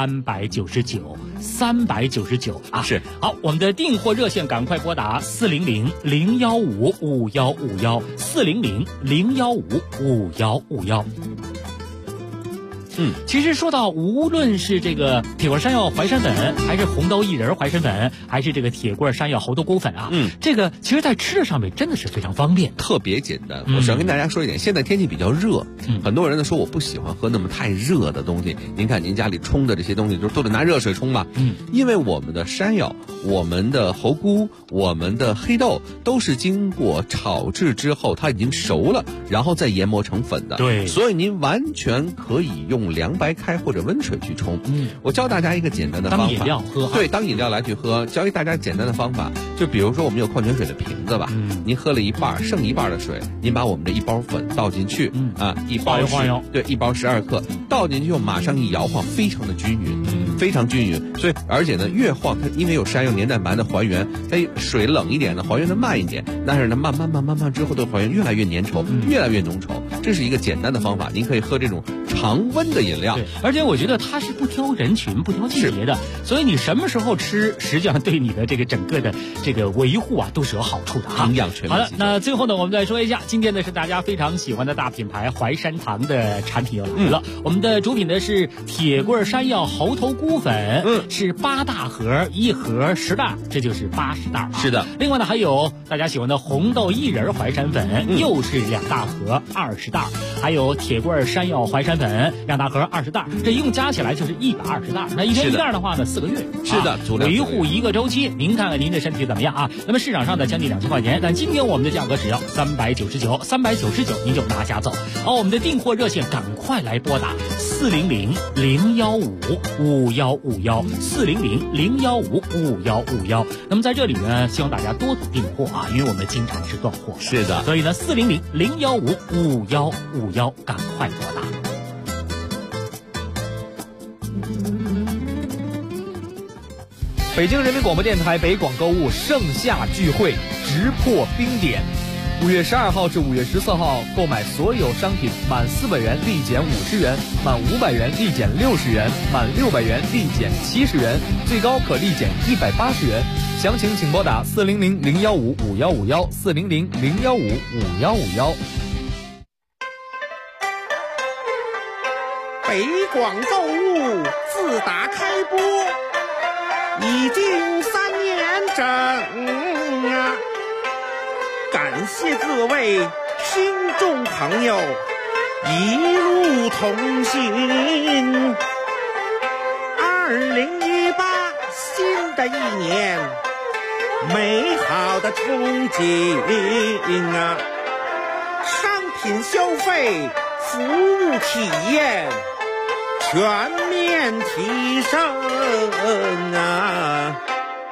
Speaker 8: 399啊！
Speaker 6: 是。
Speaker 8: 好，我们的订货热线赶快拨打400-015-5151，400-015-5151。其实说到无论是这个铁棍山药淮山粉，还是红豆薏仁淮山粉，还是这个铁棍山药猴头菇粉啊，这个其实在吃的上面真的是非常方便，
Speaker 6: 特别简单。我想跟大家说一点，现在天气比较热，很多人呢说我不喜欢喝那么太热的东西。您看您家里冲的这些东西都得拿热水冲吧，因为我们的山药、我们的猴菇、我们的黑豆都是经过炒制之后，它已经熟了，然后再研磨成粉的。
Speaker 8: 对，
Speaker 6: 所以您完全可以用凉白开或者温水去冲。我教大家一个简单的方法，
Speaker 8: 当饮料喝。
Speaker 6: 对，当饮料来去喝。教给大家简单的方法，就比如说我们有矿泉水的瓶子吧，您喝了一半，剩一半的水，您把我们这1包粉倒进去，一包
Speaker 8: 晃悠，
Speaker 6: 对，1包12克，倒进去后马上一摇晃，非常的均匀。 非常均匀。所以而且呢，越晃它因为有山药黏蛋白的还原，它水冷一点呢，还原的慢一点，但是呢，慢慢之后的还原越来越粘稠，越来越浓稠。这是一个简单的方法，您可以喝这种常温的饮料。
Speaker 8: 对，而且我觉得它是不挑人群、不挑季节的，所以你什么时候吃，实际上对你的这个整个的这个维护啊，都是有好处的哈。
Speaker 6: 营养全面。
Speaker 8: 好的，那最后呢，我们再说一下，今天呢是大家非常喜欢的大品牌淮山堂的产品又来了。我们的主品呢是铁棍山药猴头菇粉，是8大盒，1盒10袋，这就是80袋。
Speaker 6: 是的。
Speaker 8: 另外呢，还有大家喜欢的红豆薏仁淮山粉，又是2大盒，20袋。还有铁棍山药淮山粉2大盒20袋，这一共加起来就是120袋。那一天一袋的话呢，4个月。
Speaker 6: 是的，
Speaker 8: 维护1个周期。您看看您的身体怎么样啊？那么市场上的将近2000块钱，但今天我们的价格只要399，399您就拿下走。好，我们的订货热线赶快来拨打400-015-5151，400-015-5151。那么在这里呢，希望大家多订货啊，因为我们经常是断货。
Speaker 6: 是的，
Speaker 8: 所以呢，400-015-5151，赶快拨打。
Speaker 2: 北京人民广播电台北广购物盛夏聚会直破冰点，5月12号至5月14号，购买所有商品满400元立减50元，满500元立减60元，满600元立减70元，最高可立减180元。详情请拨打400-015-5151，400-015-5151。
Speaker 4: 北广购物自打开播已经3年整啊！感谢各位听众朋友一路同行。2018新的一年，美好的憧憬啊！商品消费，服务体验全面提升啊！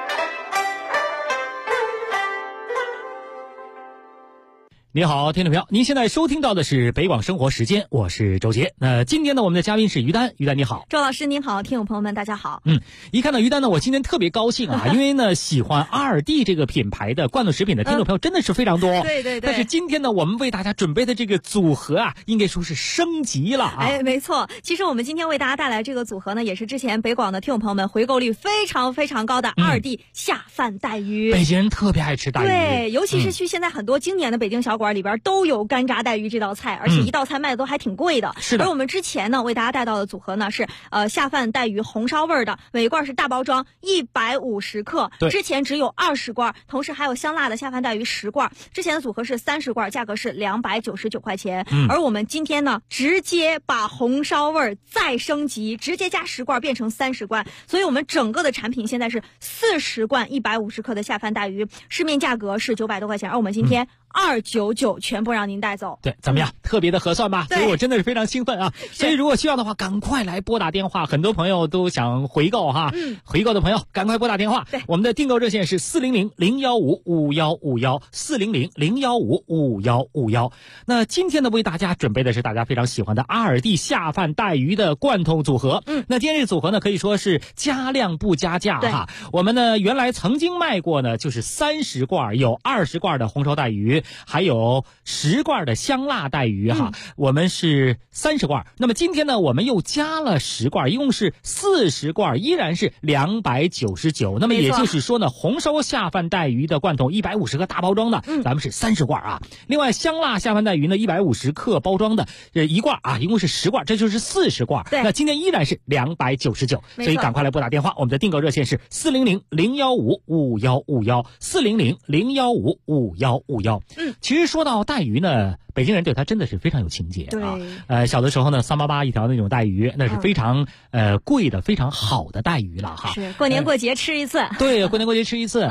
Speaker 8: 你好，听众朋友，您现在收听到的是北广生活时间，我是周杰。那今天呢，我们的嘉宾是于丹，于丹你好。
Speaker 9: 周老师您好，听友朋友们大家好。
Speaker 8: 一看到于丹呢，我今天特别高兴啊，因为呢，喜欢2D 这个品牌的罐头食品的听众朋友真的是非常多。
Speaker 9: 对。
Speaker 8: 但是今天呢，我们为大家准备的这个组合啊，应该说是升级了啊。
Speaker 9: 没错。其实我们今天为大家带来这个组合呢，也是之前北广的听友朋友们回购率非常非常高的2D 下饭带鱼。
Speaker 8: 北京人特别爱吃带鱼。
Speaker 9: 对，尤其是去现在很多经典的北京小馆里边都有干炸带鱼这道菜，而且一道菜卖的都还挺贵的。
Speaker 8: 是的。
Speaker 9: 而我们之前呢为大家带到的组合呢是下饭带鱼红烧味的，每罐是大包装150克，之前只有20罐，同时还有香辣的下饭带鱼10罐。之前的组合是30罐，价格是299块钱。而我们今天呢直接把红烧味再升级，直接加10罐变成30罐，所以我们整个的产品现在是40罐150克的下饭带鱼，市面价格是900多块钱，而我们今天299全部让您带走。
Speaker 8: 对，怎么样？特别的合算吧？所以我真的是非常兴奋啊！所以如果需要的话，赶快来拨打电话。很多朋友都想回购哈，回购的朋友赶快拨打电话。
Speaker 9: 对，
Speaker 8: 我们的订购热线是400-015-5151，400-015-5151。那今天呢，为大家准备的是大家非常喜欢的2D 下饭带鱼的罐头组合。那今天这个组合呢，可以说是加量不加价哈。我们呢原来曾经卖过呢，就是30罐，有20罐的红烧带鱼，还有10罐的香辣带鱼哈。我们是30罐，那么今天呢我们又加了10罐，一共是40罐，依然是299。那么也就是说呢，红烧下饭带鱼的罐头150克大包装的，咱们是30罐啊。另外香辣下饭带鱼呢150克包装的一罐啊，一共是10罐，这就是40罐。那今天依然是299，所以赶快来拨打电话。我们的订购热线是400-015-5151，400-015-5151。其实说到带鱼呢，北京人对它真的是非常有情节啊。小的时候呢，388一条那种带鱼，那是非常贵的、非常好的带鱼了哈。
Speaker 9: 是过年过节吃一次。
Speaker 8: 对，过年过节吃一次。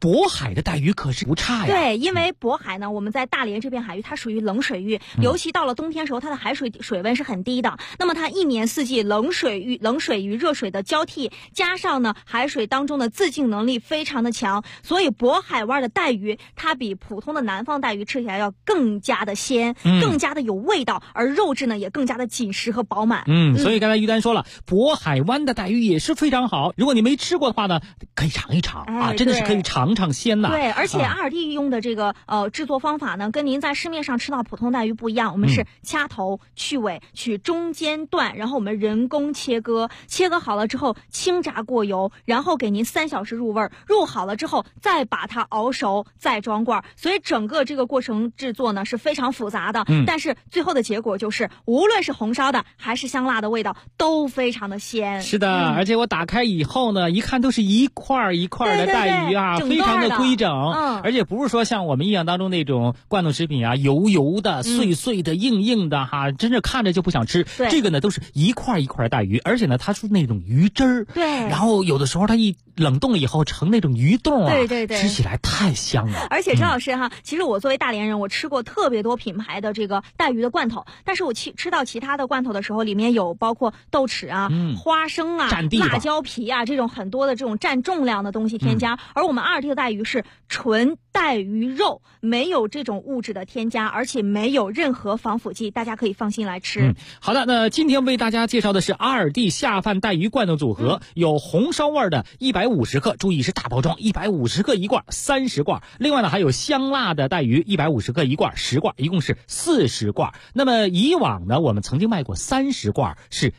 Speaker 8: 渤海的带鱼可是不差呀。
Speaker 9: 对，因为渤海呢，我们在大连这片海域，它属于冷水域，尤其到了冬天时候，它的海水温是很低的。那么它一年四季冷水与热水的交替，加上呢海水当中的自净能力非常的强，所以渤海湾的带鱼它比普通的南方带鱼吃起来要更加的鲜，更加的有味道，而肉质呢也更加的紧实和饱满。
Speaker 8: 所以刚才于丹说了，渤海湾的带鱼也是非常好。如果你没吃过的话呢，可以尝一尝啊，真的是可以尝尝鲜呐。
Speaker 9: 对，而且阿尔蒂用的这个制作方法呢，跟您在市面上吃到普通带鱼不一样。我们是掐头去尾，取中间段，然后我们人工切割好了之后轻炸过油，然后给您3小时入味，入好了之后再把它熬熟，再装罐。所以整个这个过程制作呢是非常复杂的，但是最后的结果就是无论是红烧的还是香辣的味道都非常的鲜。
Speaker 8: 是的，而且我打开以后呢，一看都是一块一块的带鱼啊，非常的规整。而且不是说像我们印象当中那种罐头食品啊，油油的、碎碎的、硬硬的哈，真是看着就不想吃。这个呢都是一块一块带鱼，而且呢它是那种鱼汁儿。
Speaker 9: 对，
Speaker 8: 然后有的时候它一冷冻以后成那种鱼冻啊，
Speaker 9: 对，
Speaker 8: 吃起来太香了。
Speaker 9: 而且张老师哈，其实我作为大连人，我吃过特别多品牌的这个带鱼的罐头，但是我吃到其他的罐头的时候，里面有包括豆豉啊、花生啊、辣椒皮啊这种很多的这种占重量的东西添加，而我们阿尔蒂的带鱼是纯带鱼肉，没有这种物质的添加，而且没有任何防腐剂，大家可以放心来吃。
Speaker 8: 好的，那今天为大家介绍的是阿尔蒂下饭带鱼罐头组合，有红烧味的150克，注意是大包装，150克一罐，30罐。另外呢还有香辣的带鱼150克一罐，10罐，一共是40罐。那么以往呢我们曾经卖过30罐是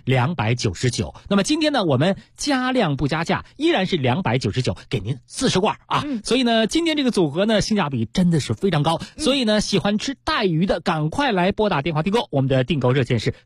Speaker 8: 299，那么今天呢我们加量不加价，依然是299，给您40罐啊。所以呢今天这个组合呢性价比真的是非常高，所以呢喜欢吃带鱼的赶快来拨打电话订购，我们的订购热线是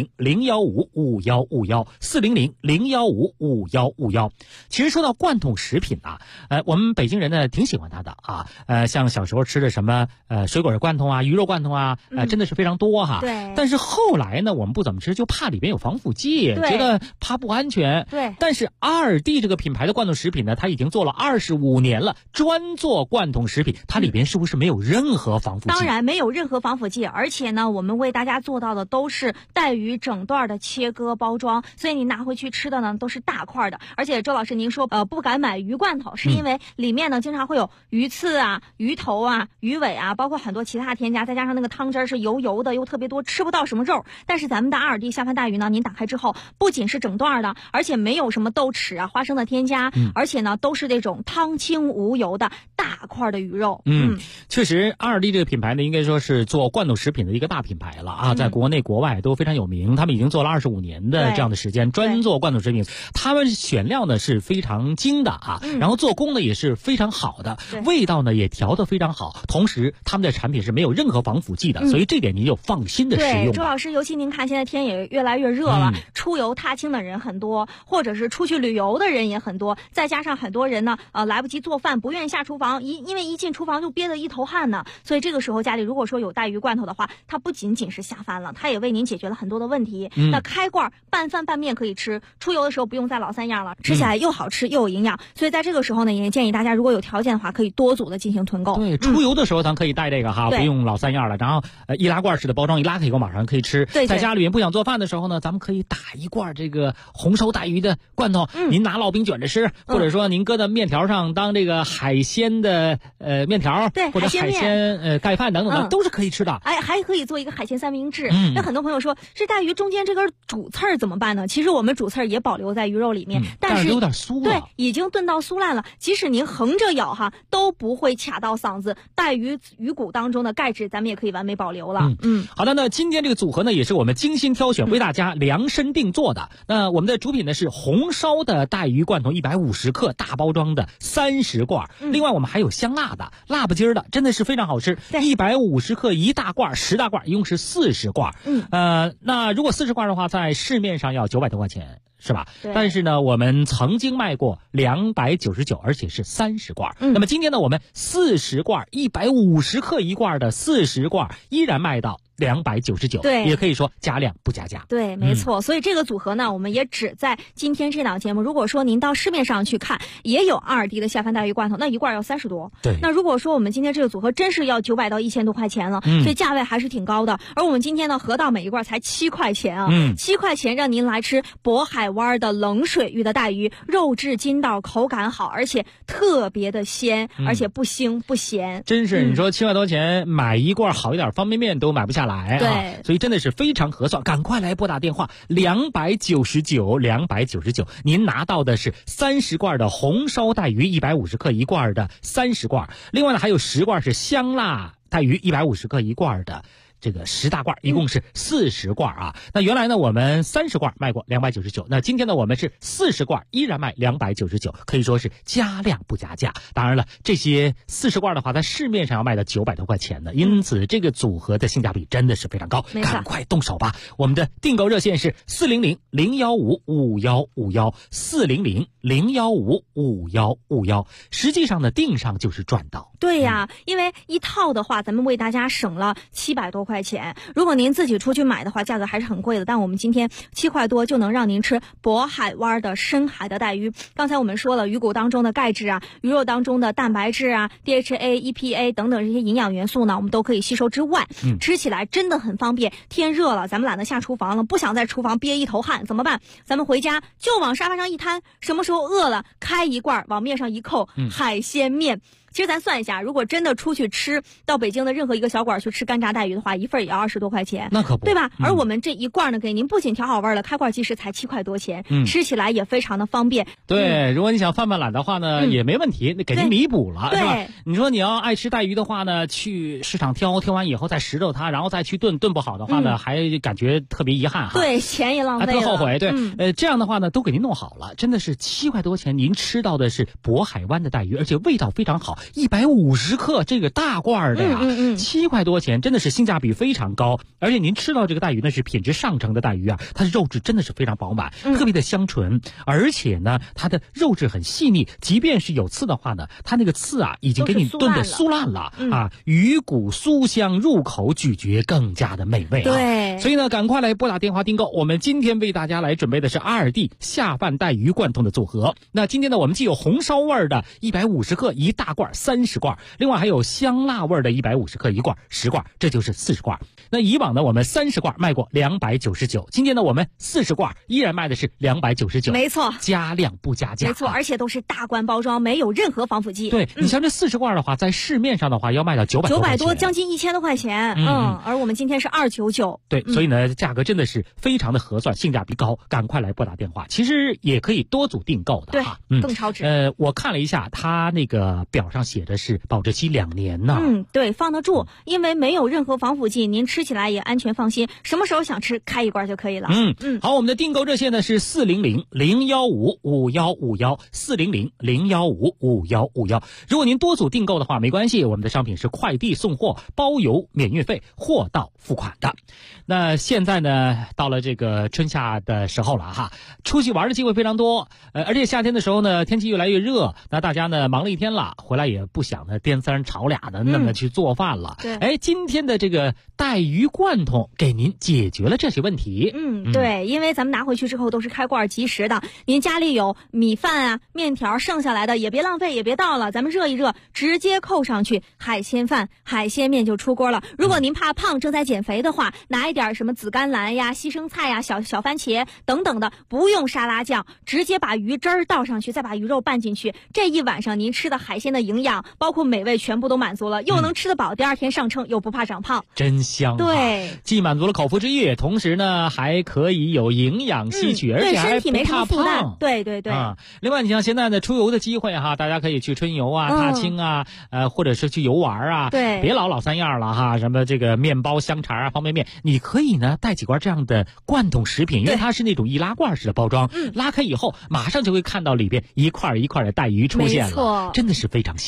Speaker 8: 400-015-5151，400-015-5151。其实说到罐头食品啊，我们北京人呢挺喜欢它的啊，像小时候吃的什么水果罐头啊、鱼肉罐头啊，真的是非常多哈。
Speaker 9: 对。
Speaker 8: 但是后来呢，我们不怎么吃，就怕里面有防腐剂，觉得怕不安全。
Speaker 9: 对。
Speaker 8: 但是阿尔蒂这个品牌的罐头食品呢，它已经做了25年了，专做罐头食品，它里边是不是没有任何防腐剂？
Speaker 9: 当然没有任何防腐剂，而且呢，我们为大家做到的都是带鱼整段的切割包装，所以你拿回去吃的呢都是大块的。而且周老师您说不敢买鱼罐头，是因为里面呢经常会有鱼刺啊、鱼头啊、鱼尾啊，包括很多其他添加，再加上那个汤汁是油油的又特别多，吃不到什么肉。但是咱们的阿尔蒂下饭带鱼呢，您打开之后不仅是整段的，而且没有什么豆豉啊、花生的添加，而且呢都是这种汤清无油的大块的鱼肉。
Speaker 8: 确实阿尔蒂这个品牌呢应该说是做罐头食品的一个大品牌了啊，在国内国外都非常有名，他们已经做了25年的这样的时间，专做罐头食品。他们选料呢是非常精的啊，然后做工呢也是非常好的，味道呢也调得非常好，同时他们的产品是没有任何防腐剂的，所以这点您就放心的使用。
Speaker 9: 对，周老师，尤其您看现在天也越来越热了，出游踏青的人很多，或者是出去旅游的人也很多，再加上很多人呢来不及做饭，不愿意下厨房，因为一进厨房就憋得一头汗呢，所以这个时候家里如果说有带鱼罐头的话，它不仅仅是下饭了，它也为您解决了很多的问题。那开罐拌饭拌面可以吃，出游的时候不用再老三样了，吃起来又好吃又有营养，所以在这个时候呢，也建议大家如果有条件的话，可以多组的进行囤购。
Speaker 8: 对，出游的时候咱可以带这个哈，不用老三样了，然后易拉罐式的包装，一拉开以后马上可以吃。
Speaker 9: 对，
Speaker 8: 在家里面不想做饭的时候呢，咱们可以打一罐这个红烧带鱼的罐头，您拿烙饼卷着吃，或者说您搁在面条上当这个海鲜的面条，
Speaker 9: 对，
Speaker 8: 或者海鲜盖饭等等的，都是可以吃的。
Speaker 9: 哎，还可以做一个海鲜三明治。那很多朋友说，这带鱼中间这根主刺儿怎么办呢？其实我们主刺儿也保留在鱼肉里面，
Speaker 8: 但是有点酥了。
Speaker 9: 对，已经炖到酥烂了，即使您横着咬哈，都不会卡到嗓子。带鱼骨当中的钙质，咱们也可以完美保留了。
Speaker 8: 好的，那今天这个组合呢，也是我们精心挑选，为大家量身定做的。那我们的主品呢是红烧的带鱼罐头150克大包装的30罐，另外我们还有香辣的、辣不筋儿的，真的是非常好吃。150克一大罐，10大罐，一共是40罐。那如果40罐的话，在市面上要900多块钱。是吧？但是呢，我们曾经卖过299，而且是30罐。那么今天呢，我们40罐150克一罐的40罐依然卖到 299，
Speaker 9: 对，
Speaker 8: 也可以说加量不加价。
Speaker 9: 对，没错。所以这个组合呢，我们也只在今天这档节目。如果说您到市面上去看，也有2D 的下饭带鱼罐头，那一罐要30多。
Speaker 8: 对。
Speaker 9: 那如果说我们今天这个组合真是要900到1000多块钱了，所以价位还是挺高的。而我们今天呢，合到每一罐才7块钱啊，7块钱让您来吃渤海湾的冷水域的带鱼，肉质筋道，口感好，而且特别的鲜，而且不腥不咸。
Speaker 8: 真是，你说7块多钱买一罐好一点方便面都买不下来啊，
Speaker 9: 对，
Speaker 8: 所以真的是非常合算，赶快来拨打电话299，您拿到的是30罐的红烧带鱼150克一罐的30罐，另外呢还有10罐是香辣带鱼150克一罐的这个10大罐，一共是40罐啊。那原来呢我们30罐卖过299，那今天呢我们是40罐依然卖299，可以说是加量不加价。当然了，这些40罐的话在市面上要卖到900多块钱呢，因此这个组合的性价比真的是非常高，赶快动手吧。我们的订购热线是400-015-5151，400-015-5151，实际上呢订上就是赚到。
Speaker 9: 对呀，因为一套的话咱们为大家省了700多块钱，如果您自己出去买的话价格还是很贵的，但我们今天7块多就能让您吃渤海湾的深海的带鱼。刚才我们说了，鱼骨当中的钙质啊，鱼肉当中的蛋白质啊， DHA、EPA 等等这些营养元素呢，我们都可以吸收之外，吃起来真的很方便。天热了，咱们懒得下厨房了，不想在厨房憋一头汗怎么办？咱们回家就往沙发上一摊，什么时候饿了开一罐往面上一扣，海鲜面。其实咱算一下，如果真的出去吃，到北京的任何一个小馆去吃干炸带鱼的话，一份也要20多块钱，
Speaker 8: 那可不，
Speaker 9: 对吧？而我们这一罐呢，给您不仅调好味了，开罐即食才7块多钱，吃起来也非常的方便。
Speaker 8: 对，如果你想泛懒的话呢，也没问题，给您弥补了，是吧？你说你要爱吃带鱼的话呢，去市场挑完以后再拾掇它，然后再去炖不好的话呢，还感觉特别遗憾哈。
Speaker 9: 对，钱也浪费了，
Speaker 8: 特后悔。对，这样的话呢，都给您弄好了，真的是7块多钱，您吃到的是渤海湾的带鱼，而且味道非常好，150克这个大罐的呀，7块多钱，真的是性价比非常高。而且您吃到这个带鱼呢是品质上乘的带鱼啊，它的肉质真的是非常饱满，特别的香醇，而且呢它的肉质很细腻，即便是有刺的话呢，它那个刺啊已经给你炖的酥烂了啊，鱼骨酥香，入口咀嚼更加的美味啊。
Speaker 9: 对，
Speaker 8: 所以呢赶快来拨打电话订购，我们今天为大家来准备的是2D 下饭带鱼罐头的组合。那今天呢我们既有红烧味的150克一大罐30罐，另外还有香辣味的150克一罐10罐，这就是40罐。那以往呢我们30罐卖过299，今天呢我们40罐依然卖的是299，
Speaker 9: 没错，
Speaker 8: 加量不加价，
Speaker 9: 没错，而且都是大罐包装，没有任何防腐剂。
Speaker 8: 对，你像这40罐的话，在市面上的话要卖到900多，
Speaker 9: 将近1000多块钱。而我们今天是299。
Speaker 8: 对，所以呢价格真的是非常的合算，性价比高，赶快来拨打电话。其实也可以多组订购的哈，
Speaker 9: 更超值。
Speaker 8: 我看了一下，它那个表上写的是保质期2年呢。
Speaker 9: 对，放得住，因为没有任何防腐剂，您吃起来也安全放心，什么时候想吃开一罐就可以了。
Speaker 8: 好，我们的订购热线呢是400-015-5151，400-015-5151。如果您多组订购的话没关系，我们的商品是快递送货，包邮免运费，货到付款的。那现在呢到了这个春夏的时候了哈，出去玩的机会非常多，而且夏天的时候呢天气越来越热，那大家呢忙了一天了，回来也不想呢颠三炒俩的那么去做饭了。今天的这个带鱼罐头给您解决了这些问题。
Speaker 9: 对，因为咱们拿回去之后都是开罐即食的，您家里有米饭啊面条剩下来的也别浪费，也别倒了，咱们热一热直接扣上去，海鲜饭海鲜面就出锅了。如果您怕胖正在减肥的话，拿一点什么紫甘蓝呀西生菜呀小番茄等等的，不用沙拉酱，直接把鱼汁儿倒上去，再把鱼肉拌进去，这一晚上您吃的海鲜的营养包括美味全部都满足了，又能吃得饱，第二天上秤又不怕长胖，
Speaker 8: 真香。
Speaker 9: 对，
Speaker 8: 既满足了口腹之欲，同时呢还可以有营养吸取，而且还不怕胖。
Speaker 9: 对
Speaker 8: 另外你像现在呢出游的机会哈，大家可以去春游啊踏青啊或者是去游玩啊，
Speaker 9: 对，
Speaker 8: 别老三样了哈，什么这个面包香肠啊方便面，你可以呢带几罐这样的罐头食品，因为它是那种易拉罐式的包装，拉开以后马上就会看到里边一块一块的带鱼出现了，真的是非常香。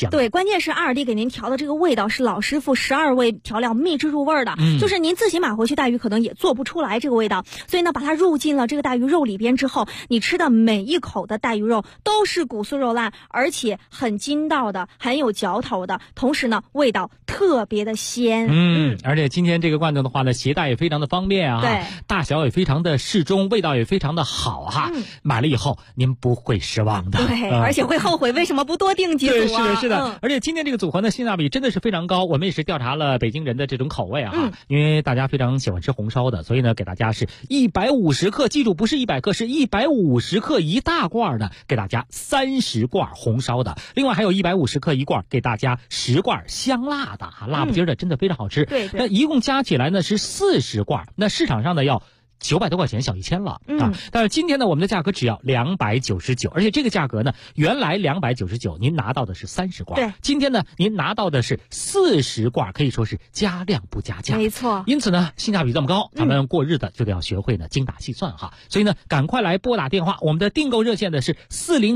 Speaker 8: 香。
Speaker 9: 对，关键是阿尔蒂给您调的这个味道是老师傅12味调料秘制入味的，就是您自己买回去带鱼可能也做不出来这个味道，所以呢，把它入进了这个带鱼肉里边之后，你吃的每一口的带鱼肉都是骨酥肉烂，而且很筋道的，很有嚼头的，同时呢，味道特别的鲜。
Speaker 8: 而且今天这个罐头的话呢，携带也非常的方便啊，
Speaker 9: 对，
Speaker 8: 大小也非常的适中，味道也非常的好哈。买了以后您不会失望的，
Speaker 9: 对，而且会后悔为什么不多订几组啊？
Speaker 8: 对，是的。而且今天这个组合呢，性价比真的是非常高。我们也是调查了北京人的这种口味啊，因为大家非常喜欢吃红烧的，所以呢，给大家是150克，记住不是100克，是150克一大罐的，给大家30罐红烧的，另外还有150克一罐，给大家10罐香辣的，辣不筋的，真的非常好吃。
Speaker 9: 对，
Speaker 8: 那一共加起来呢是40罐，那市场上呢要900多块钱，小1000了啊！但是今天呢，我们的价格只要299，而且这个价格呢，原来299，您拿到的是30罐，
Speaker 9: 对，
Speaker 8: 今天呢，您拿到的是40罐，可以说是加量不加价，
Speaker 9: 没错。
Speaker 8: 因此呢，性价比这么高，咱们过日子就得要学会呢精打细算哈。所以呢，赶快来拨打电话，我们的订购热线呢是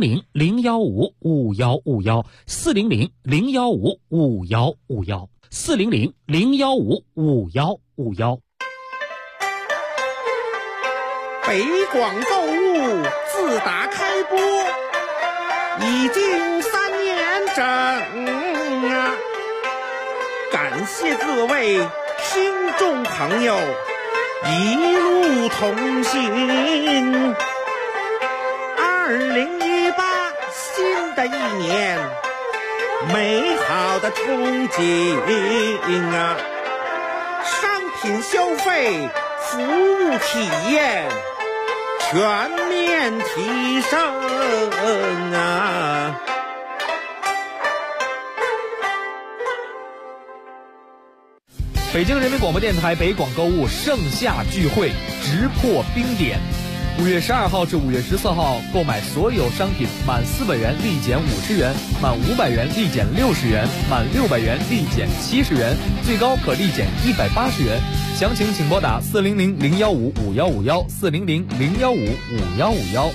Speaker 8: 400-015-5151，400-015-5151，400-015-5151。
Speaker 4: 北广购物自打开播已经3年整啊！感谢各位听众朋友一路同行。2018新的一年，美好的憧憬啊！商品消费，服务体验全面提升啊！
Speaker 2: 北京人民广播电台北广购物盛夏聚会直破冰点，5月12号至5月14号，购买所有商品满400元立减50元，满500元立减60元，满600元立减70元，最高可立减180元。详情请拨打400-015-5151，400-015-5151。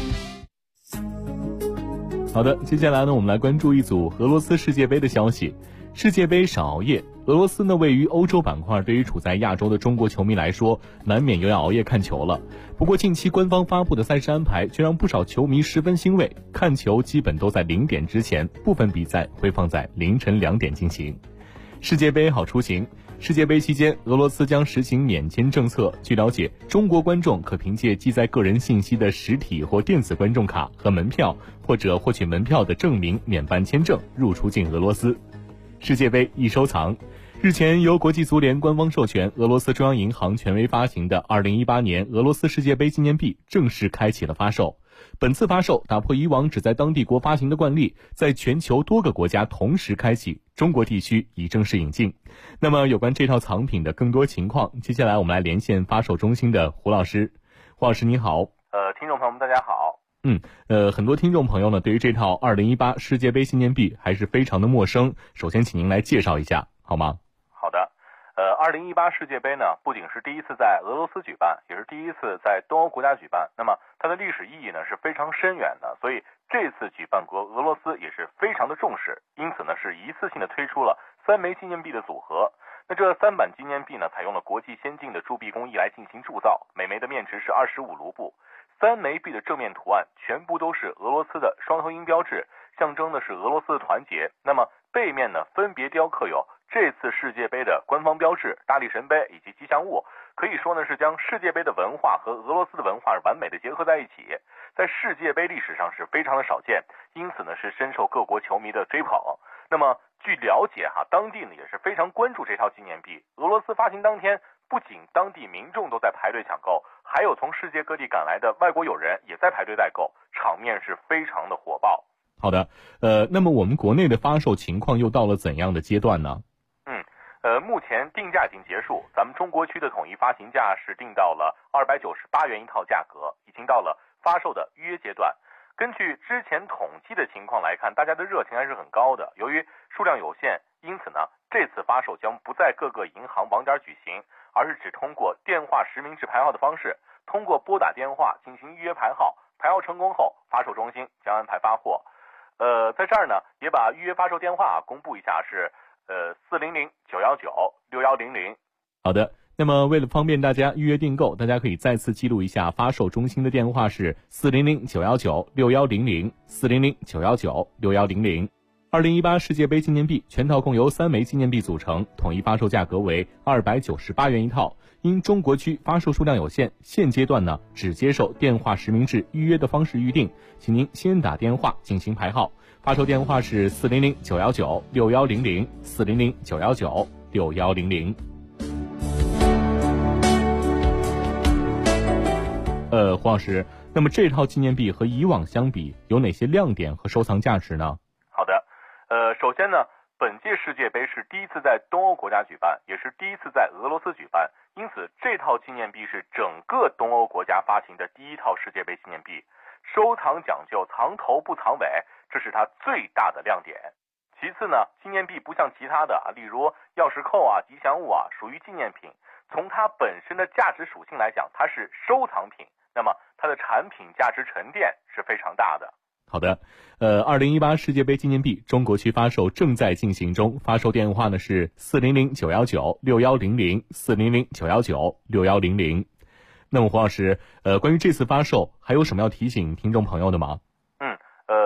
Speaker 1: 好的，接下来呢，我们来关注一组俄罗斯世界杯的消息。世界杯少熬夜，俄罗斯呢位于欧洲板块，对于处在亚洲的中国球迷来说，难免又要熬夜看球了。不过近期官方发布的赛事安排却让不少球迷十分欣慰，看球基本都在0点之前，部分比赛会放在凌晨2点进行。世界杯好出行。世界杯期间，俄罗斯将实行免签政策。据了解，中国观众可凭借记载个人信息的实体或电子观众卡和门票，或者获取门票的证明免办签证，入出境俄罗斯。世界杯易收藏。日前，由国际足联官方授权，俄罗斯中央银行权威发行的2018年俄罗斯世界杯纪念币正式开启了发售。本次发售打破以往只在当地国发行的惯例，在全球多个国家同时开启，中国地区已正式引进。那么有关这套藏品的更多情况，接下来我们来连线发售中心的胡老师。胡老师你好。
Speaker 10: 听众朋友们大家好。
Speaker 1: 很多听众朋友呢对于这套2018世界杯纪念币还是非常的陌生，首先请您来介绍一下好吗？
Speaker 10: 好的。2018世界杯呢，不仅是第一次在俄罗斯举办，也是第一次在东欧国家举办，那么它的历史意义呢是非常深远的，所以这次举办国俄罗斯也是非常的重视，因此呢是一次性的推出了3枚纪念币的组合。那这3版纪念币呢，采用了国际先进的铸币工艺来进行铸造，每枚的面值是25卢布。3枚币的正面图案全部都是俄罗斯的双头鹰标志，象征的是俄罗斯的团结。那么背面呢，分别雕刻有这次世界杯的官方标志、大力神杯以及吉祥物，可以说呢是将世界杯的文化和俄罗斯的文化完美的结合在一起，在世界杯历史上是非常的少见，因此呢是深受各国球迷的追捧。那么据了解当地呢也是非常关注这套纪念币。俄罗斯发行当天，不仅当地民众都在排队抢购，还有从世界各地赶来的外国友人也在排队代购，场面是非常的火爆。
Speaker 1: 好的，那么我们国内的发售情况又到了怎样的阶段呢？
Speaker 10: 目前定价已经结束，咱们中国区的统一发行价是定到了298元一套价格，已经到了发售的预约阶段。根据之前统计的情况来看，大家的热情还是很高的。由于数量有限，因此呢，这次发售将不在各个银行网点举行，而是只通过电话实名制排号的方式，通过拨打电话进行预约排号，排号成功后，发售中心将安排发货。 在这儿呢，也把预约发售电话公布一下，是400-919-6100。
Speaker 1: 好的，那么为了方便大家预约订购，大家可以再次记录一下发售中心的电话是400-919-6100 400-919-6100。2018世界杯纪念币全套共由3枚纪念币组成，统一发售价格为298元一套。因中国区发售数量有限，现阶段呢只接受电话实名制预约的方式预定，请您先打电话进行排号。发售电话是400-919-6100 400-919-6100。黄老师，那么这套纪念币和以往相比有哪些亮点和收藏价值呢？
Speaker 10: 好的，首先呢，本届世界杯是第一次在东欧国家举办，也是第一次在俄罗斯举办，因此这套纪念币是整个东欧国家发行的第一套世界杯纪念币，收藏讲究藏头不藏尾，这是它最大的亮点。其次呢，纪念币不像其他的例如钥匙扣吉祥物属于纪念品，从它本身的价值属性来讲，它是收藏品，那么它的产品价值沉淀是非常大的。
Speaker 1: 好的，2018世界杯纪念币中国区发售正在进行中，发售电话呢是400-919-6100 400-919-6100。那么黄老师，关于这次发售还有什么要提醒听众朋友的吗？